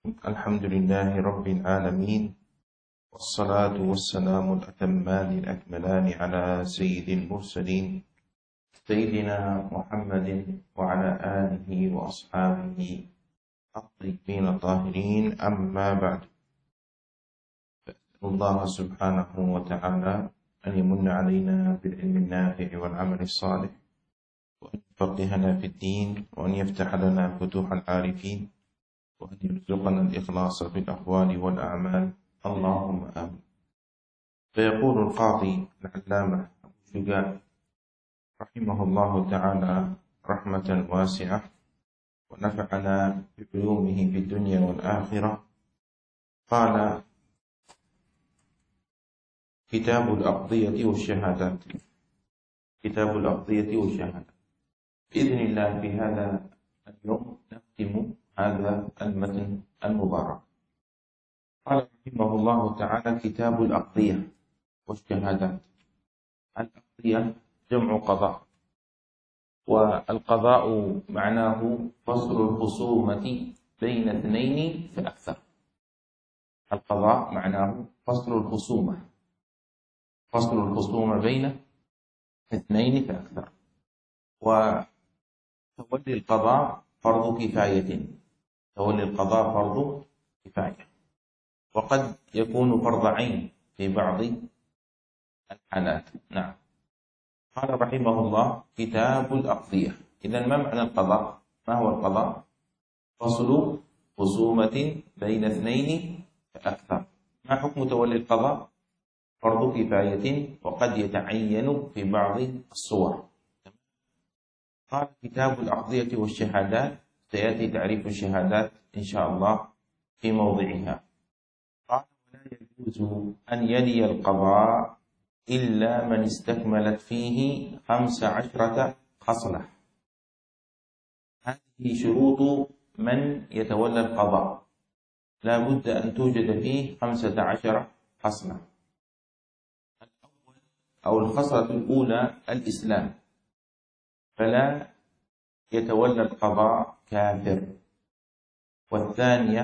الحمد لله رب العالمين، والصلاة والسلام الأتمان الأكملان على سيد المرسلين سيدنا محمد وعلى آله وأصحابه الطيبين الطاهرين. أما بعد، فأسأل الله سبحانه وتعالى أن يمن علينا بالعلم النافع والعمل الصالح، وأن يفقهنا في الدين، وأن يفتح لنا فتوح العارفين، وأن يرزقنا الإخلاص في الأقوال والأعمال، اللهم آمين. فيقول القاضي العلامة أبو شجاع رحمه الله تعالى رحمة واسعة، ونفعنا بعلومه في الدنيا والآخرة، قال: كتاب الأقضية والشهادات. كتاب الأقضية والشهادات. بإذن الله في هذا اليوم نختم هذا المتن المبارك. قال رحمه الله تعالى: كتاب الأقضية والشهادات. الأقضية جمع قضاء، والقضاء معناه فصل الخصومة بين اثنين فأكثر. القضاء معناه فصل الخصومة بين اثنين فأكثر. وتولي القضاء فرض كفاية، وقد يكون فرض عين في بعض الحالات. نعم. قال رحمه الله: كتاب الأقضية. إذن ما معنى القضاء؟ ما هو القضاء؟ فصل خصومة بين اثنين فأكثر. ما حكم تولي القضاء؟ فرض كفاية، وقد يتعين في بعض الصور. قال: كتاب الأقضية والشهادات. سيأتي تعريف الشهادات إن شاء الله في موضعها. قال: ولا يجوز أن يلي القضاء إلا من استكملت فيه 15 خصلة. هذه شروط من يتولى القضاء، لا بد أن توجد فيه 15 خصلة. الخصلة الأولى الإسلام، فلا يتولى القضاء كافر. والثانية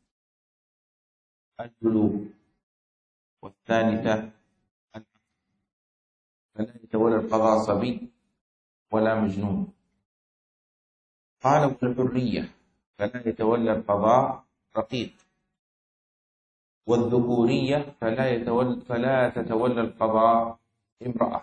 البلوغ. والثالثة فلا يتولى القضاء صبي ولا مجنون. قال: والحرية، فلا يتولى القضاء رقيق. والذكورية فلا تتولى القضاء امرأة،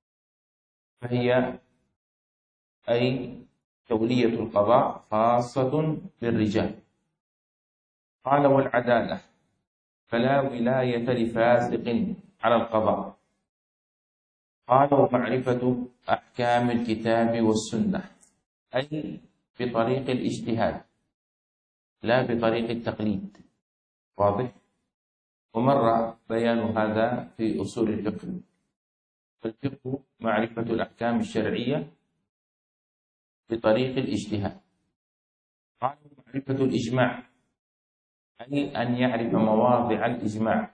فهي أي تولية القضاء خاصة بالرجال. قال: والعدالة، فلا ولاية لفاسق على القضاء. قال: ومعرفة أحكام الكتاب والسنة، أي بطريق الاجتهاد لا بطريق التقليد. واضح؟ ومر بيان هذا في أصول الفقه. فالفقه معرفة الأحكام الشرعية بطريق الاجتهاد. قال: معرفة الإجماع، أي أن يعرف مواضع الإجماع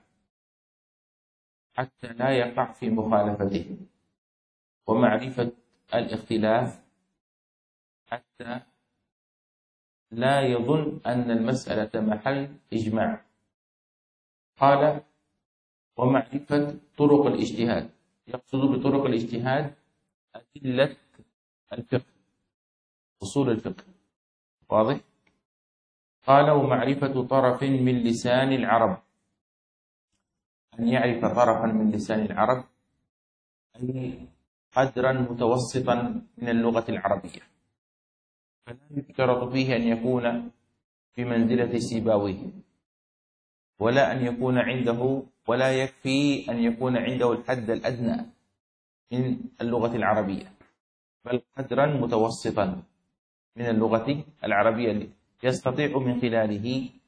حتى لا يقع في مخالفته. ومعرفة الاختلاف حتى لا يظن أن المسألة محل إجماع. قال: ومعرفة طرق الاجتهاد، يقصد بطرق الاجتهاد أدلة الفقه، أصول الفقه. واضح؟ قال: ومعرفة طرف من لسان العرب، أن يعرف طرفا من لسان العرب أي قدرا متوسطا من اللغة العربية، فلا يشترط فيه أن يكون بمنزلة سيباويه، ولا أن يكون عنده، ولا يكفي أن يكون عنده الحد الأدنى من اللغة العربية، بل قدرا متوسطا من اللغة العربية يستطيع من خلاله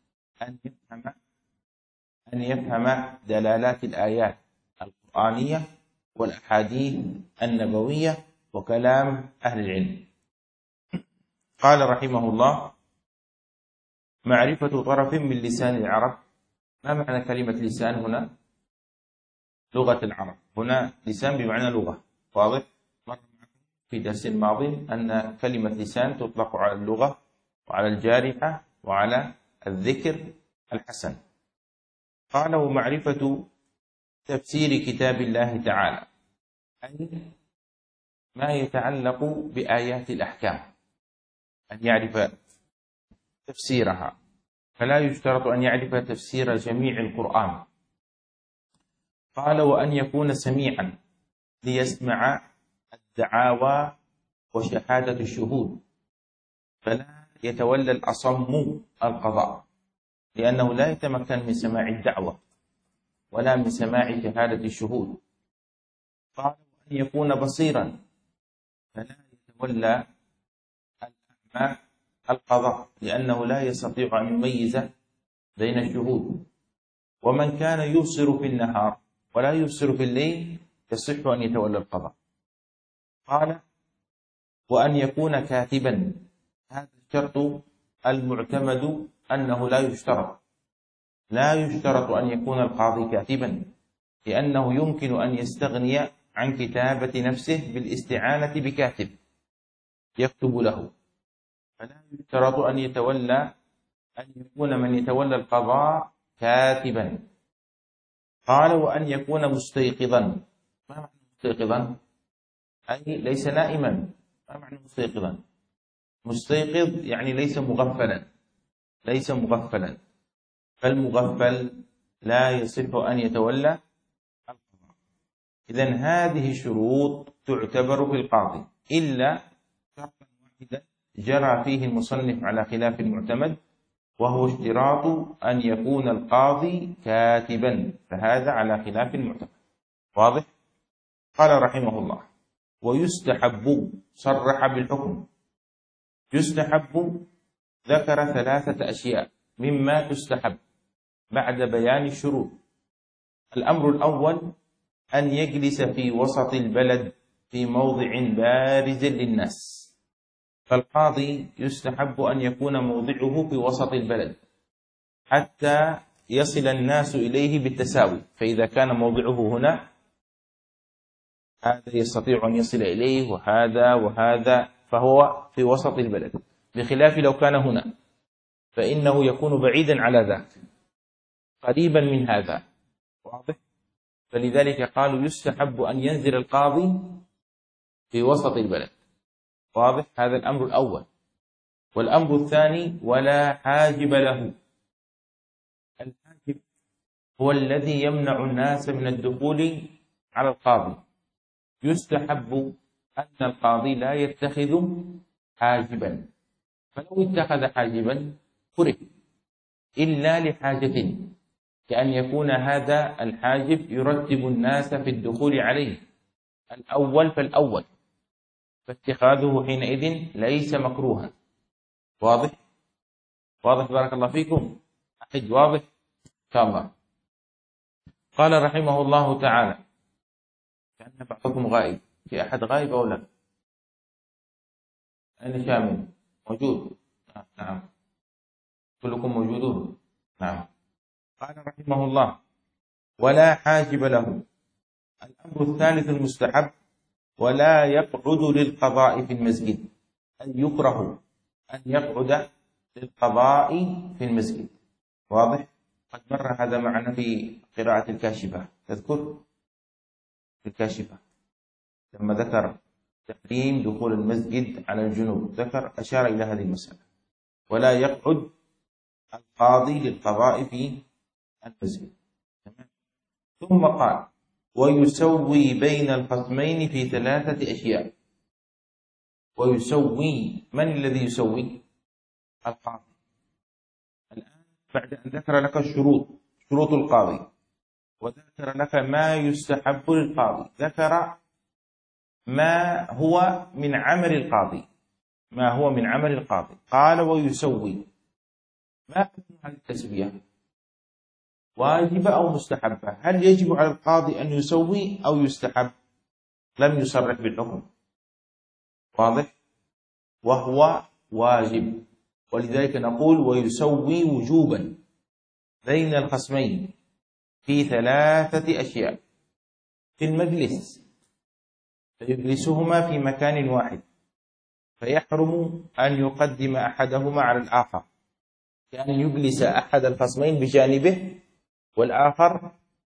أن يفهم دلالات الآيات القرآنية والأحاديث النبوية وكلام أهل العلم. قال رحمه الله: معرفة طرف من لسان العرب. ما معنى كلمة لسان هنا؟ لغة العرب. هنا لسان بمعنى لغة. واضح؟ مر في درس الماضي أن كلمة لسان تطلق على اللغة وعلى الجارحة وعلى الذكر الحسن. قال: ومعرفة تفسير كتاب الله تعالى، أي ما يتعلق بآيات الأحكام، أن يعرف تفسيرها، فلا يشترط أن يعرف تفسير جميع القرآن. قال: وأن يكون سميعا ليسمع الدعاوى وشهادة الشهود، فلا يتولى الأصم القضاء، لأنه لا يتمكن من سماع الدعوة ولا من سماع شهادة الشهود. قال: وأن يكون بصيرا، فلا يتولى الأعمى القضاء، لأنه لا يستطيع أن يميز بين الشهود. ومن كان يبصر في النهار ولا يبصر في الليل يصح أن يتولى القضاء. قال: وأن يكون كاتبا، هذا الشرط المعتمد أنه لا يشترط أن يكون القاضي كاتبا، لأنه يمكن أن يستغني عن كتابة نفسه بالاستعانة بكاتب يكتب له، فلا يشترط أن يكون من يتولى القضاء كاتبا. قال: وأن يكون مستيقظا. ما معنى مستيقظا؟ أي ليس نائما. ما معنى مستيقظا؟ مستيقظ يعني ليس مغفلا، فالمغفل لا يصح أن يتولى القضاء. إذن هذه الشروط تعتبر في القاضي، إلا شرطا واحدا جرى فيه المصنف على خلاف المعتمد، وهو اشتراط أن يكون القاضي كاتبا، فهذا على خلاف المعتمد. واضح؟ قال رحمه الله: ويستحب، صرح بالحكم. يستحب ذكر 3 أشياء مما تستحب بعد بيان الشروط. الأمر الأول أن يجلس في وسط البلد في موضع بارز للناس، فالقاضي يستحب أن يكون موضعه في وسط البلد حتى يصل الناس إليه بالتساوي، فإذا كان موضعه هنا هذا يستطيع أن يصل إليه وهذا وهذا، فهو في وسط البلد، بخلاف لو كان هنا فإنه يكون بعيدا على ذاك، قريبا من هذا. واضح؟ فلذلك قالوا يستحب أن ينزل القاضي في وسط البلد. واضح؟ هذا الأمر الأول. والأمر الثاني: ولا حاجب له. الحاجب هو الذي يمنع الناس من الدخول على القاضي. يستحب أن القاضي لا يتخذ حاجبا، فلو اتخذ حاجبا كره، إلا لحاجة، كأن يكون هذا الحاجب يرتب الناس في الدخول عليه الأول فالأول، فاتخاذه حينئذ ليس مكروها. واضح؟ بارك الله فيكم. أحد واضح إن شاء الله. قال رحمه الله تعالى: كأن بعضكم غائب. في أحد غائب أو لا؟ أين شامل؟ موجود؟ نعم، كلكم موجودون. نعم. قال رحمه الله: ولا حاجب له. الأمر الثالث المستحب: ولا يقعد للقضاء في المسجد، أن يكره أن يقعد للقضاء في المسجد. واضح؟ قد مر هذا معنا في قراءة الكاشفة، تذكر في الكاشفة لما ذكر تحريم دخول المسجد على الجنوب، أشار إلى هذه المسألة: ولا يقعد القاضي للقضاء في المسجد. ثم قال: ويسوي بين الخصمين في 3 أشياء. ويسوي، من الذي يسوي؟ القاضي. الآن بعد أن ذكر لك شروط القاضي، وذكر لك ما يستحب للقاضي، ذكر ما هو من عمل القاضي. قال: ويسوي. ما حكم هذه التسوية؟ واجبة أو مستحبة؟ هل يجب على القاضي أن يسوي أو يستحب؟ لم يصرح بالحكم. واضح؟ وهو واجب، ولذلك نقول ويسوي وجوبا بين الخصمين في 3 أشياء. في المجلس، فيجلسهما في مكان واحد، فيحرم أن يقدم أحدهما على الآخر، كأن يجلس أحد الخصمين بجانبه والآخر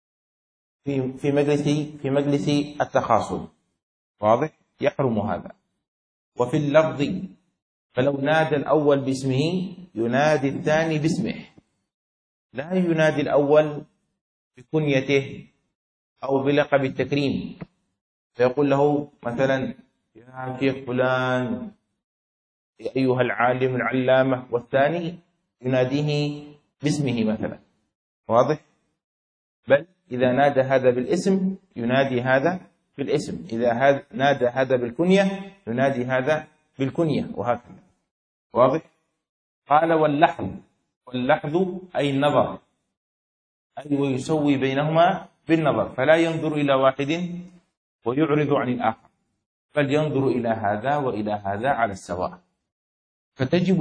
في مجلس التخاصم، واضح؟ يحرم هذا. وفي اللفظ فلو نادى الأول باسمه ينادي الثاني باسمه، لا ينادي الأول بكنيته أو بلقب التكريم، فيقول له مثلا يا شيخ فلان، يا أيها العالم العلامة، والثاني يناديه باسمه مثلا، واضح؟ بل إذا نادى هذا بالاسم ينادي هذا بالاسم، إذا نادى هذا بالكنية ينادي هذا بالكنية، وهكذا، واضح؟ قال واللحظ أي النظر، أي ويسوي بينهما بالنظر، فلا ينظر إلى واحد ويعرض عن الآخر، بل ينظر إلى هذا وإلى هذا على السواء. فتجب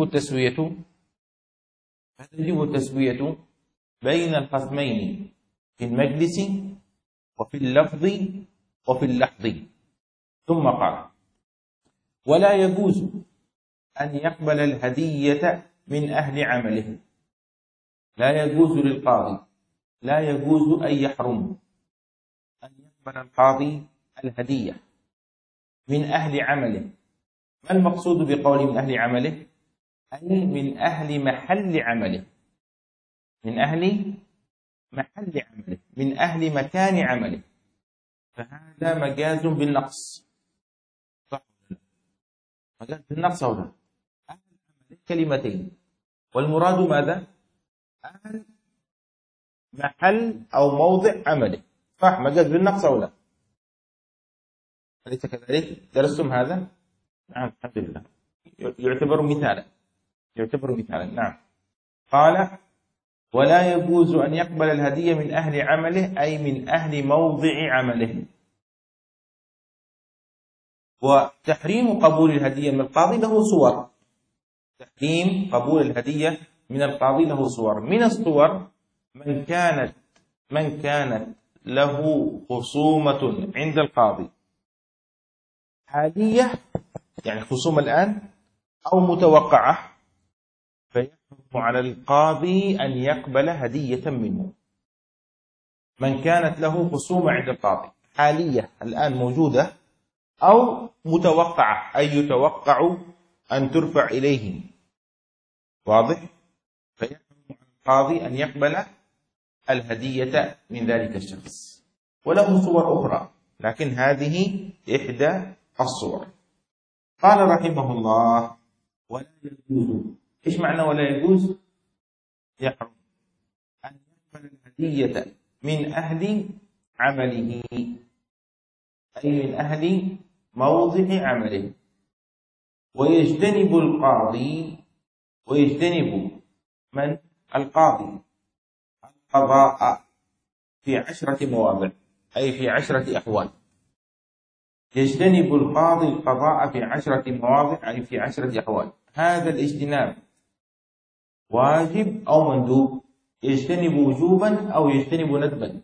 التسوية بين الخصمين في المجلس وفي اللفظ وفي اللحظ. ثم قال: ولا يجوز أن يقبل الهدية من أهل عمله. لا يجوز للقاضي، لا يجوز أن يحرم أن يقبل القاضي الهدية من أهل عمله. ما المقصود بقول من أهل عمله؟ أي من أهل محل عمله، من أهل محل عمله، من أهل مكان عمله، فهذا مجاز بالنقص، صح؟ مجاز بالنقص أو لا؟ أهل عمله كلمتين، والمراد ماذا؟ أهل محل أو موضع عمله، صح؟ مجاز بالنقص أو لا؟ أليس كذلك؟ درستم هذا؟ نعم، الحمد لله. يعتبر مثالا، نعم. قال: ولا يجوز أن يقبل الهدية من أهل عمله، أي من أهل موضع عمله. وتحريم قبول الهدية من القاضي له صور. تحريم قبول الهدية من القاضي له صور. من الصور من كانت له خصومة عند القاضي حالية، يعني خصومة الآن، أو متوقعة، فيحرم على القاضي أن يقبل هدية منه. من كانت له خصومة عند القاضي حالية الآن موجودة، أو متوقعة أي يتوقع أن ترفع إليه، واضح؟ فيحرم على القاضي أن يقبل الهدية من ذلك الشخص. وله صور أخرى، لكن هذه إحدى الصور. قال رحمه الله: ولا يجوز. إيش معنى ولا يجوز؟ يحرم أن يقبل الهدية من أهل عمله، أي من أهل موضع عمله. ويجتنب من القاضي القضاء في 10 مواضع، أي في 10 أحوال. يجتنب القاضي القضاء في 10 مواضع، أي في 10 أحوال. هذا الاجتناب واجب أو مندوب؟ يجتنب وجوبا أو يجتنب ندبا؟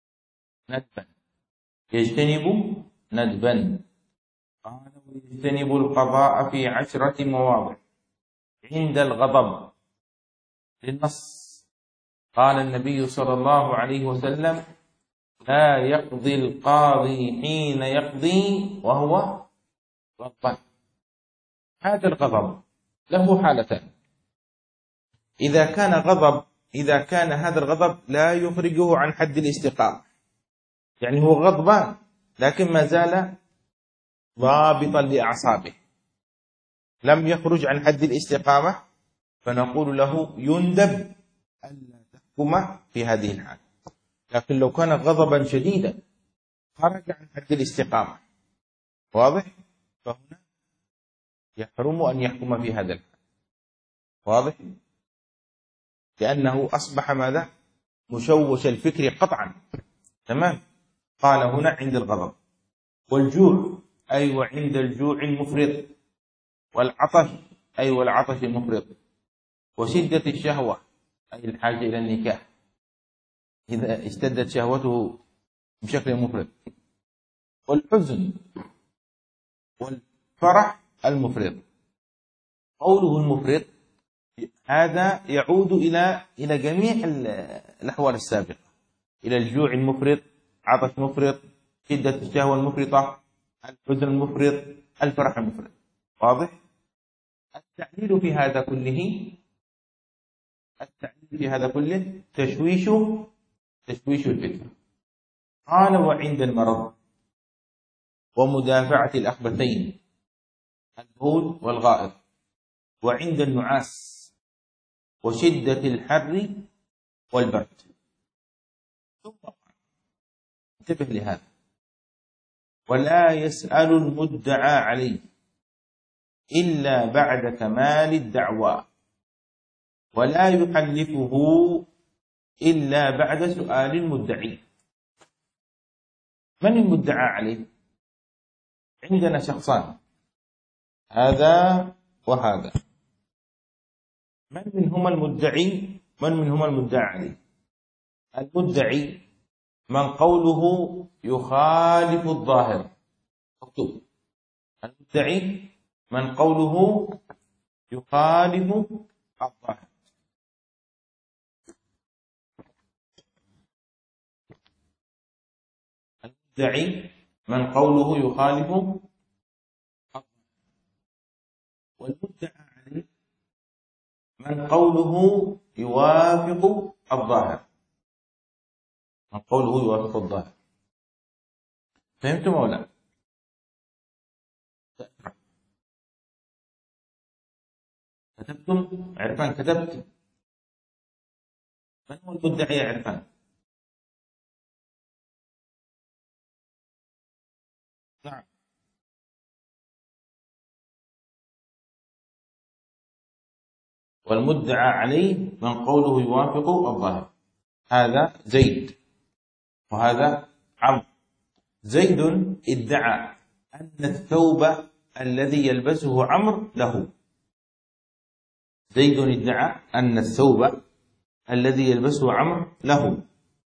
يجتنب ندبا. قال: ويجتنب القضاء في 10 مواضع عند الغضب، للنص. قال النبي صلى الله عليه وسلم: لا يقضي القاضي حين يقضي وهو غضبان. هذا الغضب له حالتان. إذا كان هذا الغضب لا يخرجه عن حد الاستقامة، يعني هو غضبان لكن ما زال ضابطا لأعصابه، لم يخرج عن حد الاستقامة، فنقول له يندب ألا تحكم في هذه الحال. لكن لو كان غضبا شديدا خرج عن حد الاستقامة، واضح؟ فهنا يحرم أن يحكم في هذا الحال، واضح؟ لأنه أصبح ماذا؟ مشوش الفكر قطعا، تمام؟ قال هنا عند الغضب. والجوع، أي وعند الجوع المفرط. والعطش، أي والعطش المفرط. وشدة الشهوة، أي الحاجة إلى النكاح، إذا اشتدت شهوته بشكل مفرط. والحزن والفرح المفرط. قوله المفرط هذا يعود إلى جميع الأحوال السابقة، إلى الجوع المفرط، عطش مفرط، شدة الشهوة المفرطة، الحزن المفرط، الفرح المفرط. واضح؟ التعليل في هذا كله تشويش الفكرة. قال وعند المرض ومدافعة الأخبثين البول والغائط، وعند النعاس وشدة الحر والبرد. ثم انتبه لهذا: ولا يسأل المدعى عليه إلا بعد كمال الدعوى، ولا يحلفه إلا بعد سؤال المدعي. من المدعى عليه؟ عندنا شخصان، هذا وهذا. من منهما المدعي؟ من منهما المدعى عليه؟ المدعي من قوله يخالف الظاهر. اكتب: المدعي من قوله يخالف الظاهر. المدعي من قوله يخالف الظاهر، والمدعى عليه من قوله يوافق الظاهر. من قوله يوافق الظاهر. فهمتم ولا لا؟ كتبتم؟ عرفان كتبت؟ من هو المدعي يا عرفان؟ نعم. والمدعى عليه من قوله يوافق الظاهر. هذا زيد وهذا عمرو. زيد ادعى أن الثوب الذي يلبسه عمرو له. زيد ادعى أن الثوب الذي يلبسه عمرو له.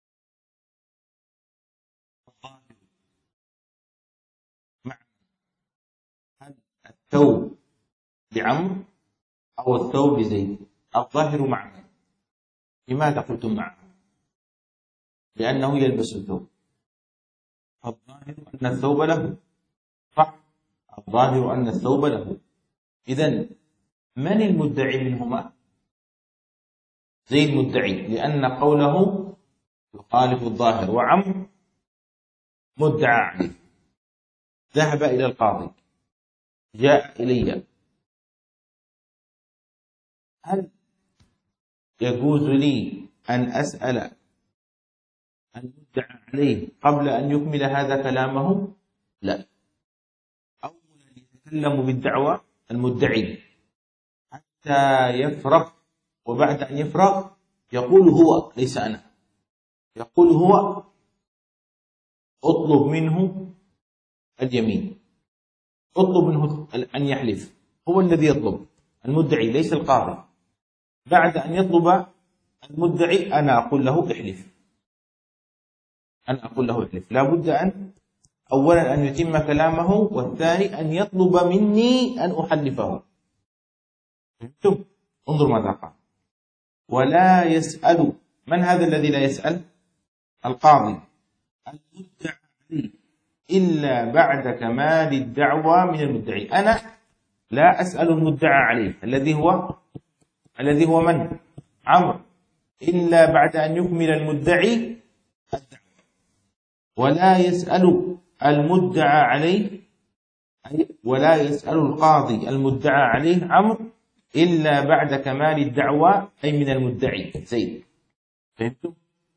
مع هل الثوب لعمرو أو الثوب لزيد؟ الظاهر معه. لماذا قلتم معه؟ لأنه يلبس الثوب، فالظاهر أن الثوب له. صح؟ الظاهر أن الثوب له. إذن من المدعي منهما؟ زيد مدعي لأن قوله يخالف الظاهر، وعمرو مدعى عليه. ذهب إلى القاضي، جاء إلي: هل يجوز لي أن أسأل المدعى عليه قبل أن يكمل هذا كلامه؟ لا. أولا يتكلم بالدعوى المدعي حتى يفرغ، وبعد أن يفرغ يقول هو، ليس أنا، يقول هو: اطلب منه اليمين، اطلب منه أن يحلف. هو الذي يطلب، المدعي ليس القاضي. بعد أن يطلب المدعي أنا أقول له احلف. أنا أقول له احلف. لا بد أولا أن يتم كلامه، والثاني أن يطلب مني أن أحلفه. فهمتم؟ انظر ماذا قال: ولا يسأل. من هذا الذي لا يسأل؟ القاضي. المدعى عليه إلا بعد كمال الدعوى من المدعي. أنا لا أسأل المدعى عليه الذي هو من؟ عمرو، إلا بعد أن يكمل المدعي الدعوى. ولا يسأل المدعى عليه، ولا يسأل القاضي المدعى عليه عمرو إلا بعد كمال الدعوى، أي من المدعي زيد. فهمتم؟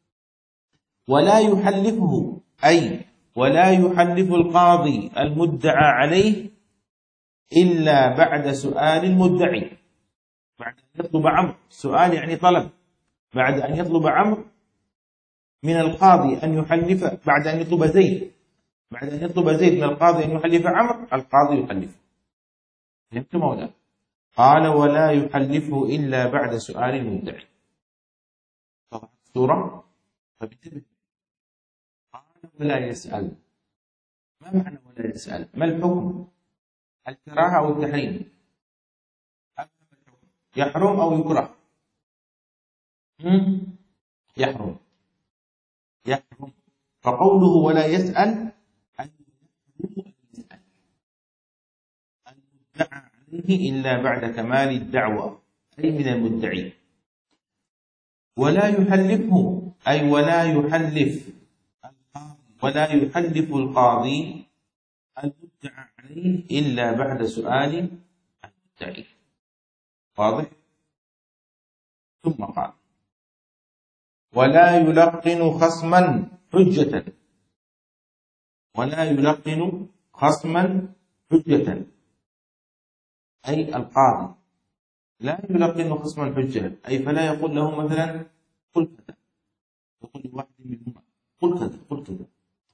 ولا يحلفه، أي ولا يحلف القاضي المدعى عليه إلا بعد سؤال المدعي. بعد أن يطلب عمرو، سؤال يعني طلب، بعد أن يطلب عمرو من القاضي أن يحلف، بعد أن يطلب زيد، بعد أن يطلب زيد من القاضي أن يحلف عمرو، القاضي يحلفه. فهمتم ولا؟ قال: ولا يحلفه إلا بعد سؤال المدعي. طبعا السورة. فبالتالي قال: ولا يسأل. ما معنى ولا يسأل؟ ما الحكم؟ الكراهة أو التحريم؟ يحرم أو يكره؟ يحرم. يحرم. فقوله ولا يسأل أن يدعى عليه إلا بعد كمال الدعوة، أي من المدعي. ولا يحلفه، أي ولا يحلف القاضي المدعى عليه إلا بعد سؤال المدعي. واضح؟ ثم قال ولا يلقن خصما حجة. ولا يلقن خصما حجة، أي القاضي لا يلقن خصما حجة، أي فلا يقول له مثلا قل كذا، يقول لواحد منهما قل كذا قل كذا.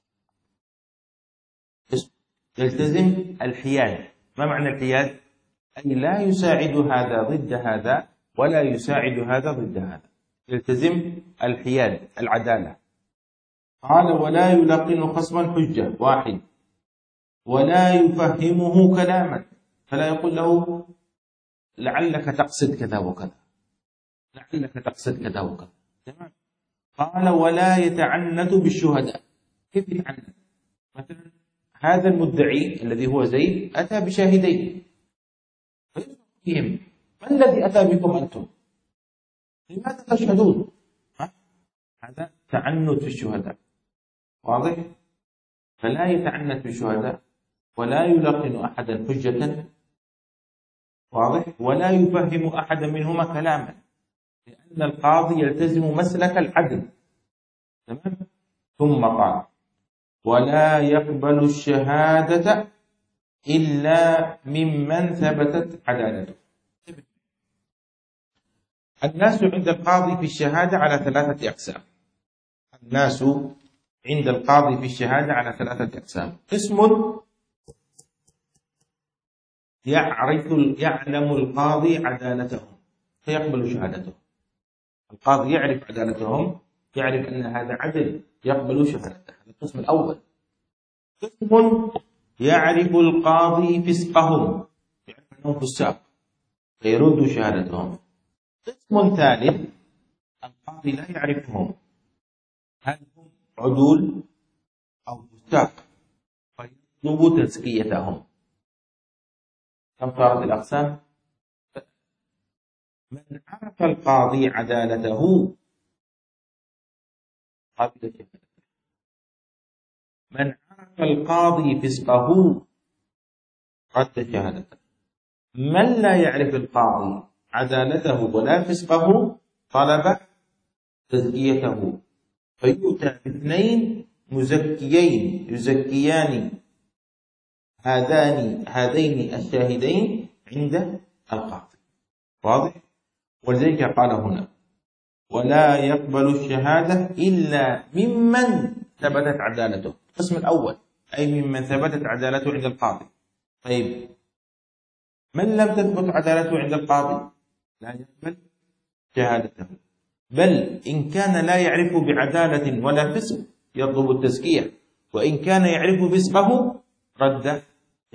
يلتزم الحياد. ما معنى الحياد؟ أي لا يساعد هذا ضد هذا ولا يساعد هذا ضد هذا. يلتزم الحياد، العدالة. قال ولا يلقن خصما حجة، واحد. ولا يفهمه كلاما، فلا يقول له لعلك تقصد كذا وكذا، لعلك تقصد كذا وكذا. تمام. قال ولا يتعنت بالشهداء. كيف يتعنت؟ مثلا هذا المدعي الذي هو زيد أتى بشاهدين، فيهم ما الذي أتى بكم أنتم؟ لماذا تشهدون؟ هذا تعنت في الشهداء. واضح؟ فلا يتعنت بالشهداء، ولا يلقن أحدا حجة. واضح؟ ولا يفهم أحدا منهما كلاما، لأن القاضي يلتزم مسلك العدل. تمام؟ ثم قال ولا يقبل الشهادة إلا ممن ثبتت عدالته. الناس عند القاضي في الشهادة على 3 أقسام. الناس عند القاضي في الشهادة على 3 أقسام. قسم يعلم القاضي عدالتهم فيقبل شهادته. القاضي يعرف عدالتهم، يعرف أن هذا عدل، يقبل شهادته. هذا القسم الأول. قسم يعرف القاضي فسقهم، يعرف أنهم فساق فيرد شهادتهم. قسم ثالث القاضي لا يعرفهم، هل هم عدول أو فساق، فيطلب تزكيتهم. كم صارت الأقسام؟ من عرف القاضي عدالته قبل شهادته، من عرف القاضي فسقه رد شهادته، من لا يعرف القاضي عدالته ولا فسقه طلب تزكيته، فيؤتى باثنين مزكيين يزكيان هذين الشاهدين عند القاضي. واضح؟ ولذلك قال هنا ولا يقبل الشهادة إلا ممن ثبتت عدالته. القسم الأول أي ممن ثبتت عدالته عند القاضي. طيب من لم تثبت عدالته عند القاضي لا يقبل شهادته، بل إن كان لا يعرف بعدالة ولا فسق يطلب التزكية، وإن كان يعرف فسقه رد شهادته.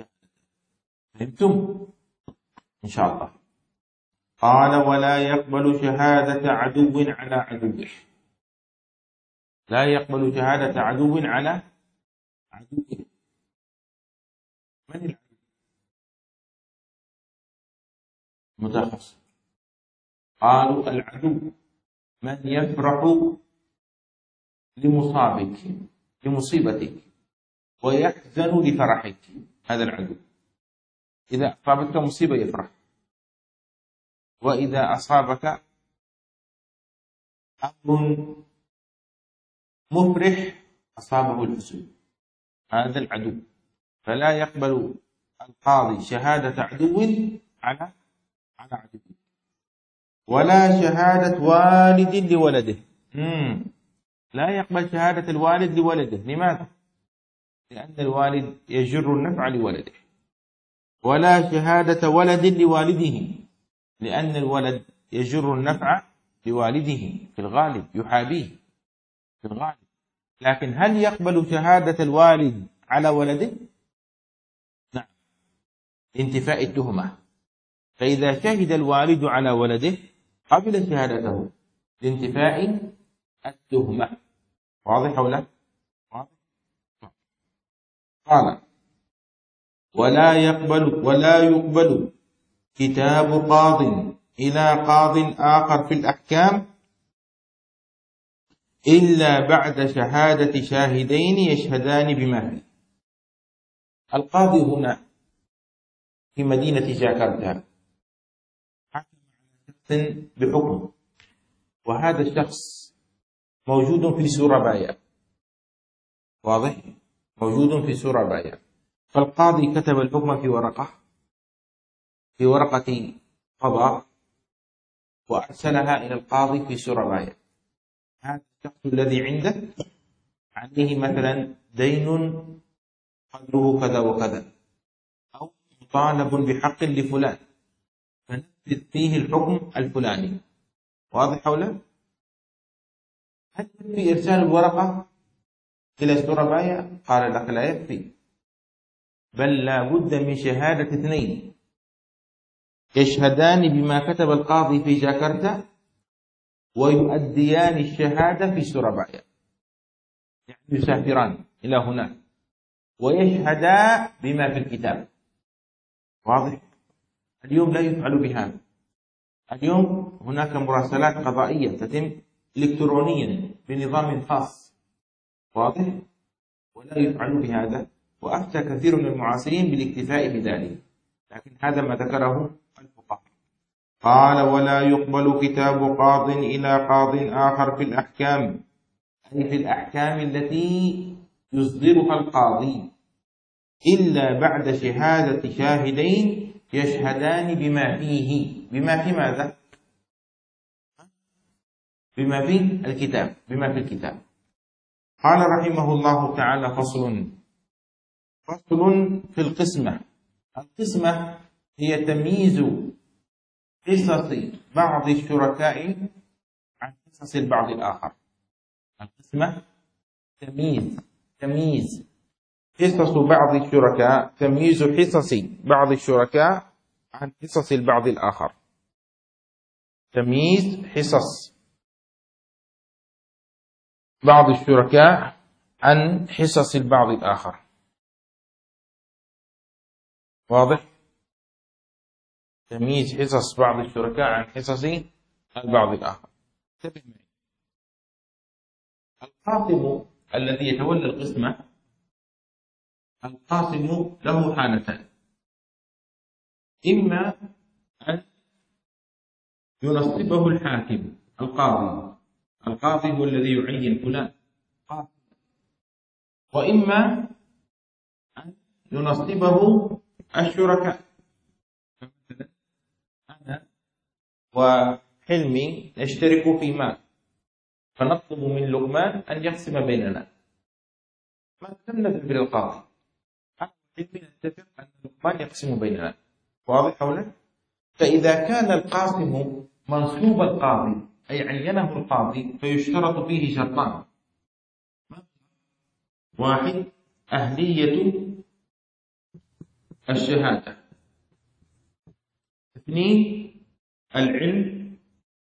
فهمتم؟ إن شاء الله. قال ولا يقبل شهادة عدو على عدوه. لا يقبل شهادة عدو على عدوه. من العدو؟ متخصص. قالوا العدو من يفرح لمصيبتك ويحزن لفرحك. هذا العدو. إذا أصابتك مصيبة يفرح، وإذا أصابك أمر مفرح أصابه الحزن. هذا العدو. فلا يقبل القاضي شهادة عدو على عدو، ولا شهادة والد لولده. لا يقبل شهادة الوالد لولده. لماذا؟ لأن الوالد يجر النفع لولده. ولا شهادة ولد لوالده، لأن الولد يجر النفع لوالده في الغالب، يحابيه في الغالب. لكن هل يقبل شهادة الوالد على ولده؟ نعم، لانتفاء التهمة. فإذا شهد الوالد على ولده قبل شهادته، لانتفاء التهمة. واضح أو لا؟ واضح. قال ولا يقبل كتاب قاض إلى قاض آخر في الأحكام إلا بعد شهادة شاهدين يشهدان بما فيه. القاضي هنا في مدينة جاكرتا حكم على شخص بحكم، وهذا الشخص موجود في سورابايا. واضح؟ موجود في سورابايا. فالقاضي كتب الحكم في ورقة قضاء وأرسلها إلى القاضي في سورابايا. هذا الشخص الذي عنده عليه مثلا دين قدره كذا وكذا، أو مطالب بحق لفلان، فنفذ فيه الحكم الفلاني. واضح أو لا؟ هل يكفي إرسال الورقة إلى سورابايا؟ قال لك لا يكفي، بل لا بد من شهادة اثنين يشهدان بما كتب القاضي في جاكرتا ويؤديان الشهادة في سورابايا، يعني يسافران إلى هناك ويشهدا بما في الكتاب. واضح؟ اليوم لا يفعل بهذا. اليوم هناك مراسلات قضائية تتم إلكترونيا بنظام خاص. واضح؟ ولا يفعل بهذا، وأفتى كثير من المعاصرين بالاكتفاء بذلك، لكن هذا ما ذكره الفقهاء. قال ولا يقبل كتاب قاض إلى قاض آخر في الأحكام، أي في الأحكام التي يصدرها القاضي، إلا بعد شهادة شاهدين يشهدان بما فيه. بما في ماذا؟ بما في الكتاب، بما في الكتاب. قال رحمه الله تعالى فصل في القسمة. القسمة هي تمييز حصص بعض الشركاء عن حصص البعض الآخر. القسمة تمييز حصص بعض الشركاء، تمييز حصص بعض الشركاء عن حصص البعض الآخر. تمييز حصص بعض الشركاء عن حصص البعض الآخر. واضح؟ تمييز حصص بعض الشركاء عن حصص البعض الآخر. انتبه معي. القاسم الذي يتولى القسمة، القاسم له حالتان: إما أن ينصبه الحاكم القاضي هو الذي يعين فلان قاضي، وإما أن ينصبه الشركاء. فمثلا أنا وحلمي نشترك في مال، فنطلب من لقمان أن يقسم بيننا. ما لم نذهب إلى القاضي، أنا وحلمي نتفق أن لقمان يقسم بيننا. واضح أو لا؟ فإذا كان القاسم منصوب القاضي أي عينه القاضي، فيشترط فيه شرطان: واحد، أهلية الشهادة; اثنين، العلم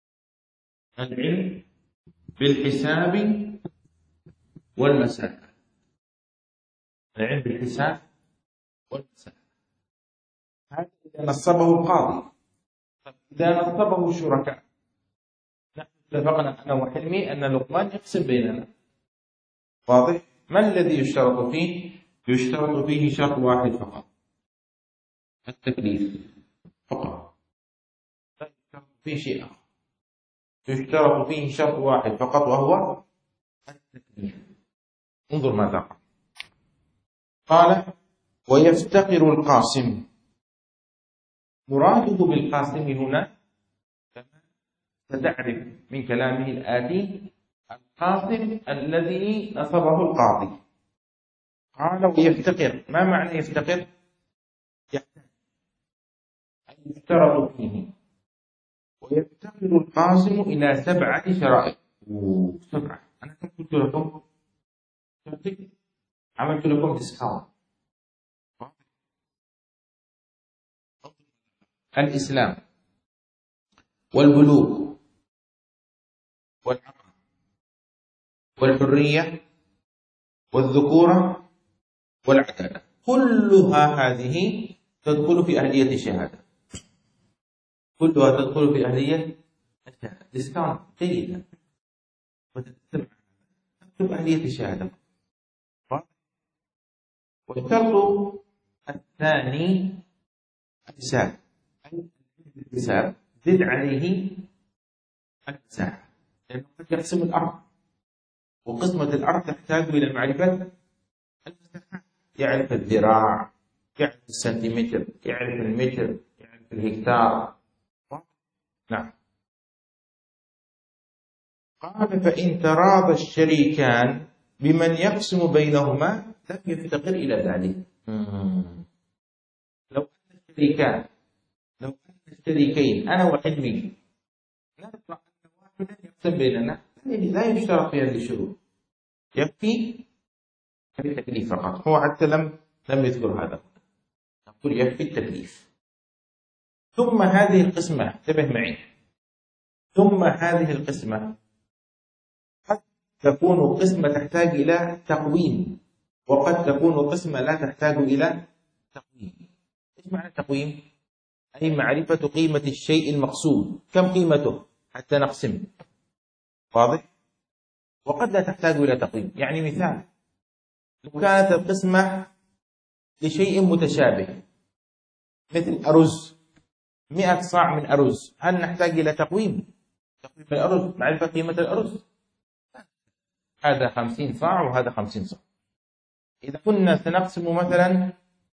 بالحساب والمسائل. العلم بالحساب والمسائل هذا إذا نصبه القاضي. إذا نصبه الشركاء، نحن اتفقنا أنا وحلمي أن لقمان يقسم بيننا. واضح؟ ما الذي يشترط فيه؟ يشترط فيه شرط واحد فقط: التكليف فقط. لا يشترط فيه شيء آخر، يشترط فيه شرط واحد فقط وهو التكليف. انظر ماذا قال. قال ويفتقر القاسم. مراده بالقاسم هنا كما ستعرف من كلامه الآتي القاسم الذي نصبه القاضي. قال ويفتقر. ما معنى يفتقر؟ يحتاج، أن يشترط فيه. ويفتقر القاسم إلى 7 شرائط. 7. أنا كم قلت لكم؟ عملت لكم ديسكاونت. الإسلام والبلوغ والعقل والحرية والذكورة والعدالة، كلها هذه تدخل في أهلية الشهادة، كلها تدخل في أهلية الشهادة. ديسكاونت جيدا، تكتب أهلية الشهادة. والشرط الثاني الحساب، الحساب زد عليه المساحة، لأنه قد يقسم الأرض، وقسمة الأرض تحتاج إلى معرفة المساحة، يعرف الذراع، يعرف السنتيمتر، يعرف المتر، يعرف الهكتار. نعم. قال فإن تراضى الشريكان بمن يقسم بينهما لم يفتقر إلى ذلك. لو أن الشريكين أنا وحلمي نرضى أن واحدا يقسم بيننا، لا يشترط في هذه الشروط، يكفي التكليف فقط. هو حتى لم يذكر هذا، نقول يكفي التكليف. ثم هذه القسمة، انتبه معي، ثم هذه القسمة قد تكون قسمة تحتاج إلى تقويم، وقد تكون قسمة لا تحتاج إلى تقويم. إيش معنى تقويم؟ أي معرفة قيمة الشيء المقسوم، كم قيمته حتى نقسم، واضح؟ وقد لا تحتاج إلى تقويم. يعني مثال، لو كانت القسمة لشيء متشابه مثل أرز، 100 صاع من أرز، هل نحتاج إلى تقويم الأرز، معرفة قيمة الأرز؟ هذا 50 صاع وهذا 50 صاع. إذا كنا سنقسم مثلا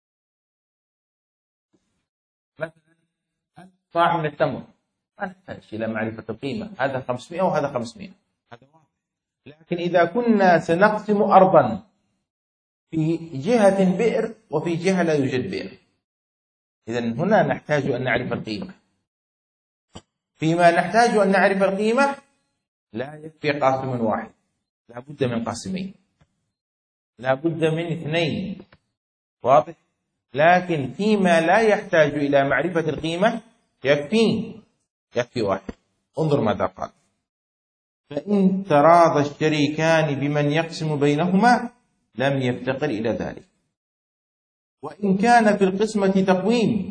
صاع من التمر، ما نحتاج إلى معرفة القيمة، هذا 500 وهذا 500، هذا واضح. لكن إذا كنا سنقسم أرضا في جهة بئر وفي جهة لا يوجد بئر، إذن هنا نحتاج أن نعرف القيمة. فيما نحتاج أن نعرف القيمة لا يكفي قاسم واحد، لا بد من قاسمين، لا بد من 2، واضح؟ لكن فيما لا يحتاج إلى معرفة القيمة يكفي واحد. انظر ماذا قال: فإن تراضى الشريكان بمن يقسم بينهما لم يفتقر إلى ذلك، وإن كان في القسمة تقويم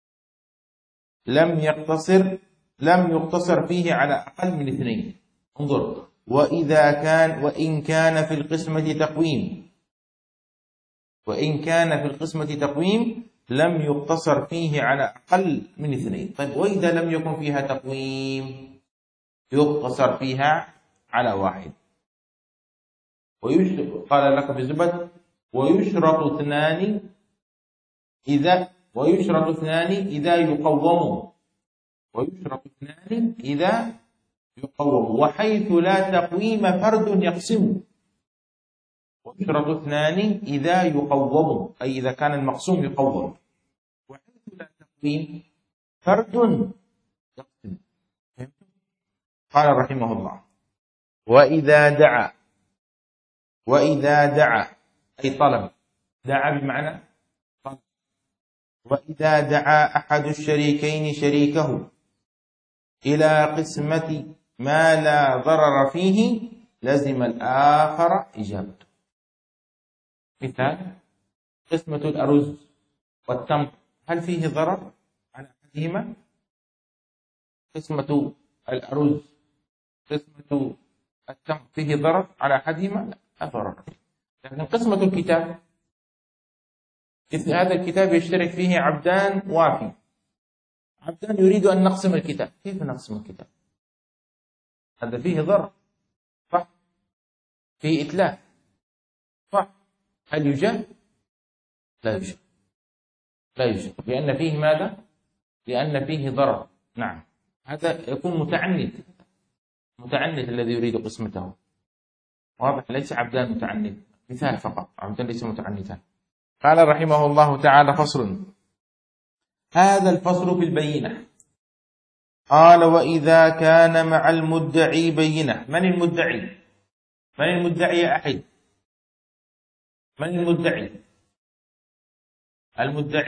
لم يقتصر فيه على أقل من 2. انظر، وإن كان في القسمة تقويم لم يقتصر فيه على أقل من 2. طيب، وإذا لم يكن فيها تقويم يقتصر فيها على 1. قال لك في الزبد: ويشرط اثنان إذا يقوموا، وحيث لا تقويم فرد يقسم. ويشرط 2 إذا يقوم، أي إذا كان المقسوم يقوم، وحيث لا تقويم فرد يقسم. قال رحمه الله: وإذا دعا أي طلب، دعا بمعنى طلب. وإذا دعا أحد الشريكين شريكه إلى قسمة ما لا ضرر فيه لزم الآخر إجابته. مثال: قسمة الأرز والتمر، هل فيه ضرر على أحدهما؟ قسمة الأرز، قسمة التمر، فيه ضرر على أحدهما؟ لا ضرر. لكن قسمة الكتاب، مثل هذا الكتاب يشترك فيه عبدان وافي، عبدان يريد أن نقسم الكتاب، كيف نقسم الكتاب؟ هذا فيه ضرر، صح؟ فيه إتلاف، صح؟ هل يوجد؟ لا يوجد، لأن فيه ماذا؟ لأن فيه ضرر. نعم، هذا يكون متعنت الذي يريد قسمته، واضح؟ ليس عبدان متعنت، مثال فقط، عبدان ليس متعنتا. قال رحمه الله تعالى: فصل. هذا الفصل في البينة. قال: وإذا كان مع المدعي بينة. من المدعي يا أحد؟ من المدعي؟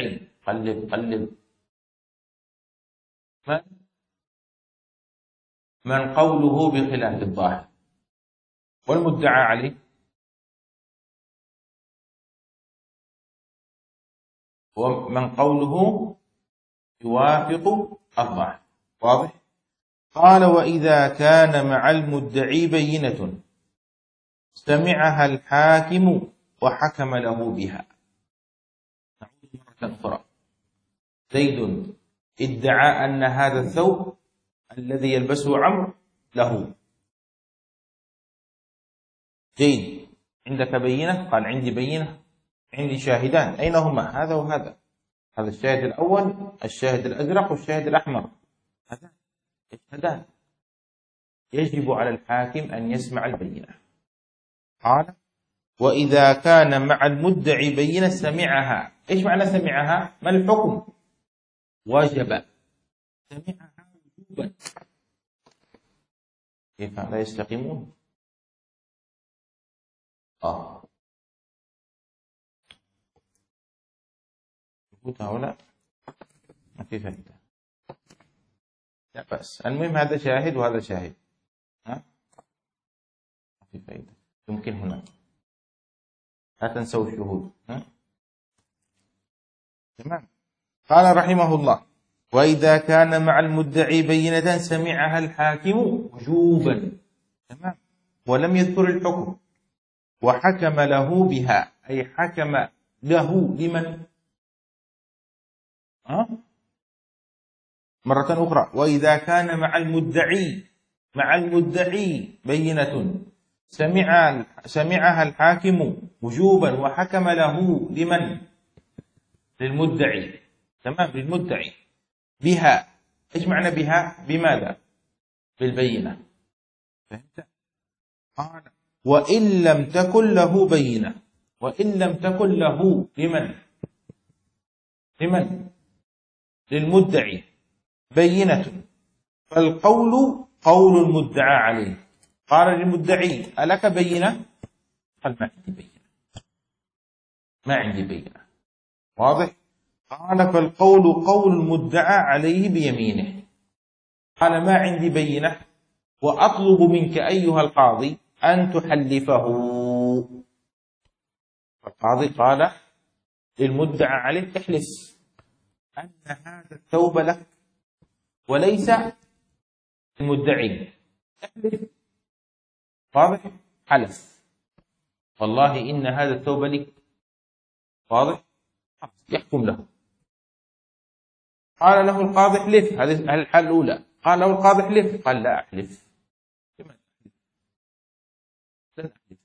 قلب. من؟ من قوله بخلاف الظاهر، والمدعى عليه ومن قوله يوافق الظاهر. واضح؟ قال: وإذا كان مع المدعي بينة سمعها الحاكم وحكم له بها. نعود مرة أخرى. زيد ادعى أن هذا الثوب الذي يلبسه عمرو له. زيد: عندك بينة؟ قال: عندي بينة، عندي شاهدان. أين هما؟ هذا وهذا. هذا الشاهد الأول، الشاهد الأزرق والشاهد الأحمر، هذا يشهدان. يجب على الحاكم أن يسمع البينة. قال: وإذا كان مع المدعي بينة سمعها. إيش معنى سمعها؟ ما الحكم؟ وجب. سمعها وجوبا. كيف لا يستقيمون؟ هؤلاء ما في فائدة. لا بأس، المهم هذا شاهد وهذا شاهد، ما في فائدة. يمكن هنا لا تنسوا الشهود. تمام. قال رحمه الله: وإذا كان مع المدعي بينة سمعها الحاكم وجوبا، تمام، ولم يذكر الحكم، وحكم له بها، أي حكم له لمن؟ مرة أخرى: وإذا كان مع المدعي بينة سمعها الحاكم وجوبا وحكم له لمن؟ للمدعي. تمام، للمدعي بها. إيش معنى بها؟ بماذا؟ بالبينة. فهمت؟ قال: وإن لم تكن له بينة. وإن لم تكن له لمن؟ للمدعي بينة، فالقول قول المدعى عليه. قال للمدعي: ألك بينة؟ قال: ما عندي بينة، ما عندي بينة. واضح؟ قال: فالقول قول المدعى عليه بيمينه. قال: ما عندي بينة، وأطلب منك أيها القاضي أن تحلفه. القاضي قال للمدعى عليه: احلف أن هذا الثوب لك وليس المدعي. احلف. واضح؟ حلف: والله إن هذا الثوب لك. واضح؟ يحكم له. قال له القاضي: احلف. هذه الحالة الأولى. قال له القاضي: احلف. قال: لا أحلف. لماذا أحلف؟ لن أحلف.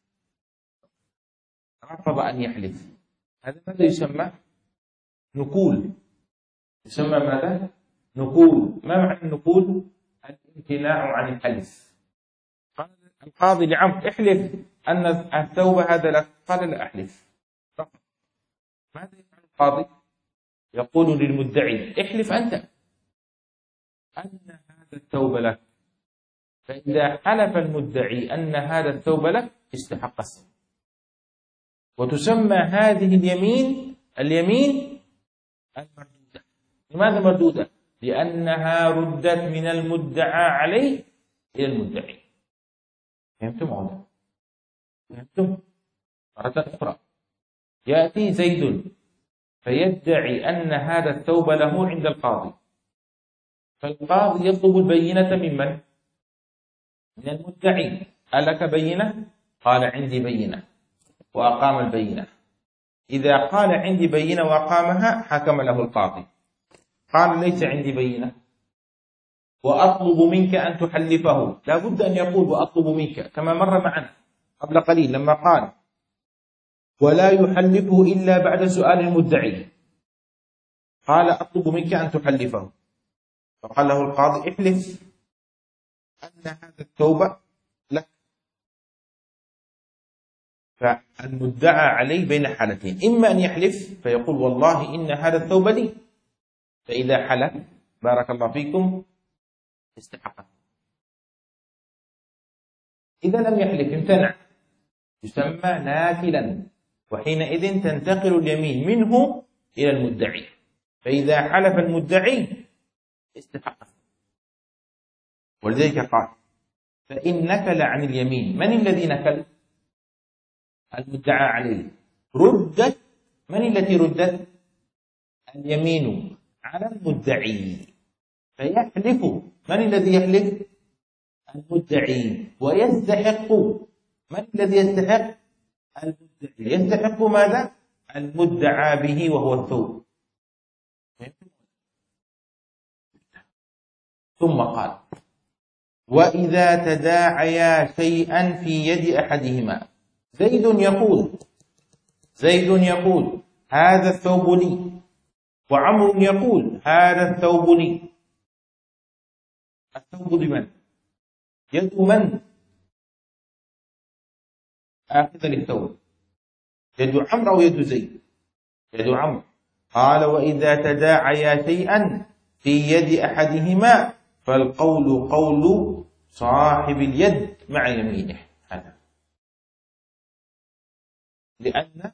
رفض أن يحلف. هذا ماذا يسمى؟ نقول. يسمى ماذا؟ نقول. ما معنى النقول؟ الامتناع عن الحلف. قال القاضي لعمرو: احلف أن الثوب هذا لك. قال: لا أحلف. ماذا يفعل القاضي؟ يقول للمدعي: احلف أنت أن هذا الثوب لك. فإذا حلف المدعي أن هذا الثوب لك استحق السم. وتسمى هذه اليمين المردودة. لماذا مردودة؟ لأنها ردت من المدعى عليه إلى المدعي. فهمتم هذا؟ فهمتم؟ مرة أخرى: يأتي زيد فيدعي أن هذا الثوب له عند القاضي، فالقاضي يطلب البينة ممن؟ من المدعي. ألك بينة؟ قال: عندي بينة، وأقام البينة. إذا قال: عندي بينة وأقامها، حكم له القاضي. قال: ليس عندي بينة وأطلب منك أن تحلفه. لا بد أن يقول: وأطلب منك، كما مر معنا قبل قليل لما قال: ولا يحلفه إلا بعد سؤال المدعي. قال: أطلب منك أن تحلفه. فقال له القاضي: احلف أن هذا الثوب لك. فالمدعى عليه بين حالتين: إما أن يحلف فيقول: والله إن هذا الثوب لي. فإذا حلف بارك الله فيكم استحقه. إذا لم يحلف امتنع، يسمى ناكلا، وحينئذ تنتقل اليمين منه إلى المدعي. فإذا حلف المدعي استحقه. ولذلك قال فإن نكل عن اليمين. من الذي نكل؟ المدعى عليه. ردت. من التي ردت؟ اليمين على المدعي، فيحلف. من الذي يحلف؟ المدعي. ويستحق. من الذي يستحق؟ المدعي. يستحق ماذا؟ المدعى به وهو الثوب. ثم قال وإذا تداعيا شيئا في يد أحدهما. زيد يقول هذا الثوب لي، وعمرو يقول هذا الثوب لي. الثوب لمن؟ يد من آخذ للثوب؟ يد عمرو أو يد زيد؟ يد عمرو. قال وإذا تداعيا شيئا في يد أحدهما فالقول قول صاحب اليد مع يمينه. هذا لأن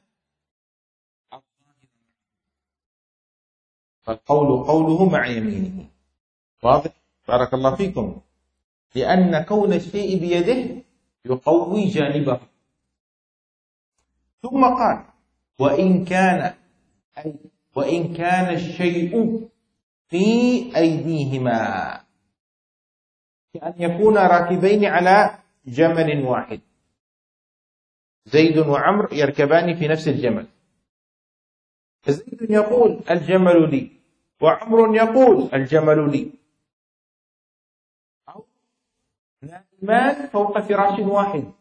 فالقول قوله مع يمينه. واضح؟ بارك الله فيكم. لأن كون الشيء بيده يقوي جانبه. ثم قال وإن كان الشيء في أيديهما، كأن يكون راكبين على جمل واحد، زيد وعمر يركبان في نفس الجمل، فزيد يقول الجمل لي، وعمر يقول الجمل لي، أو نائمان فوق فراش واحد،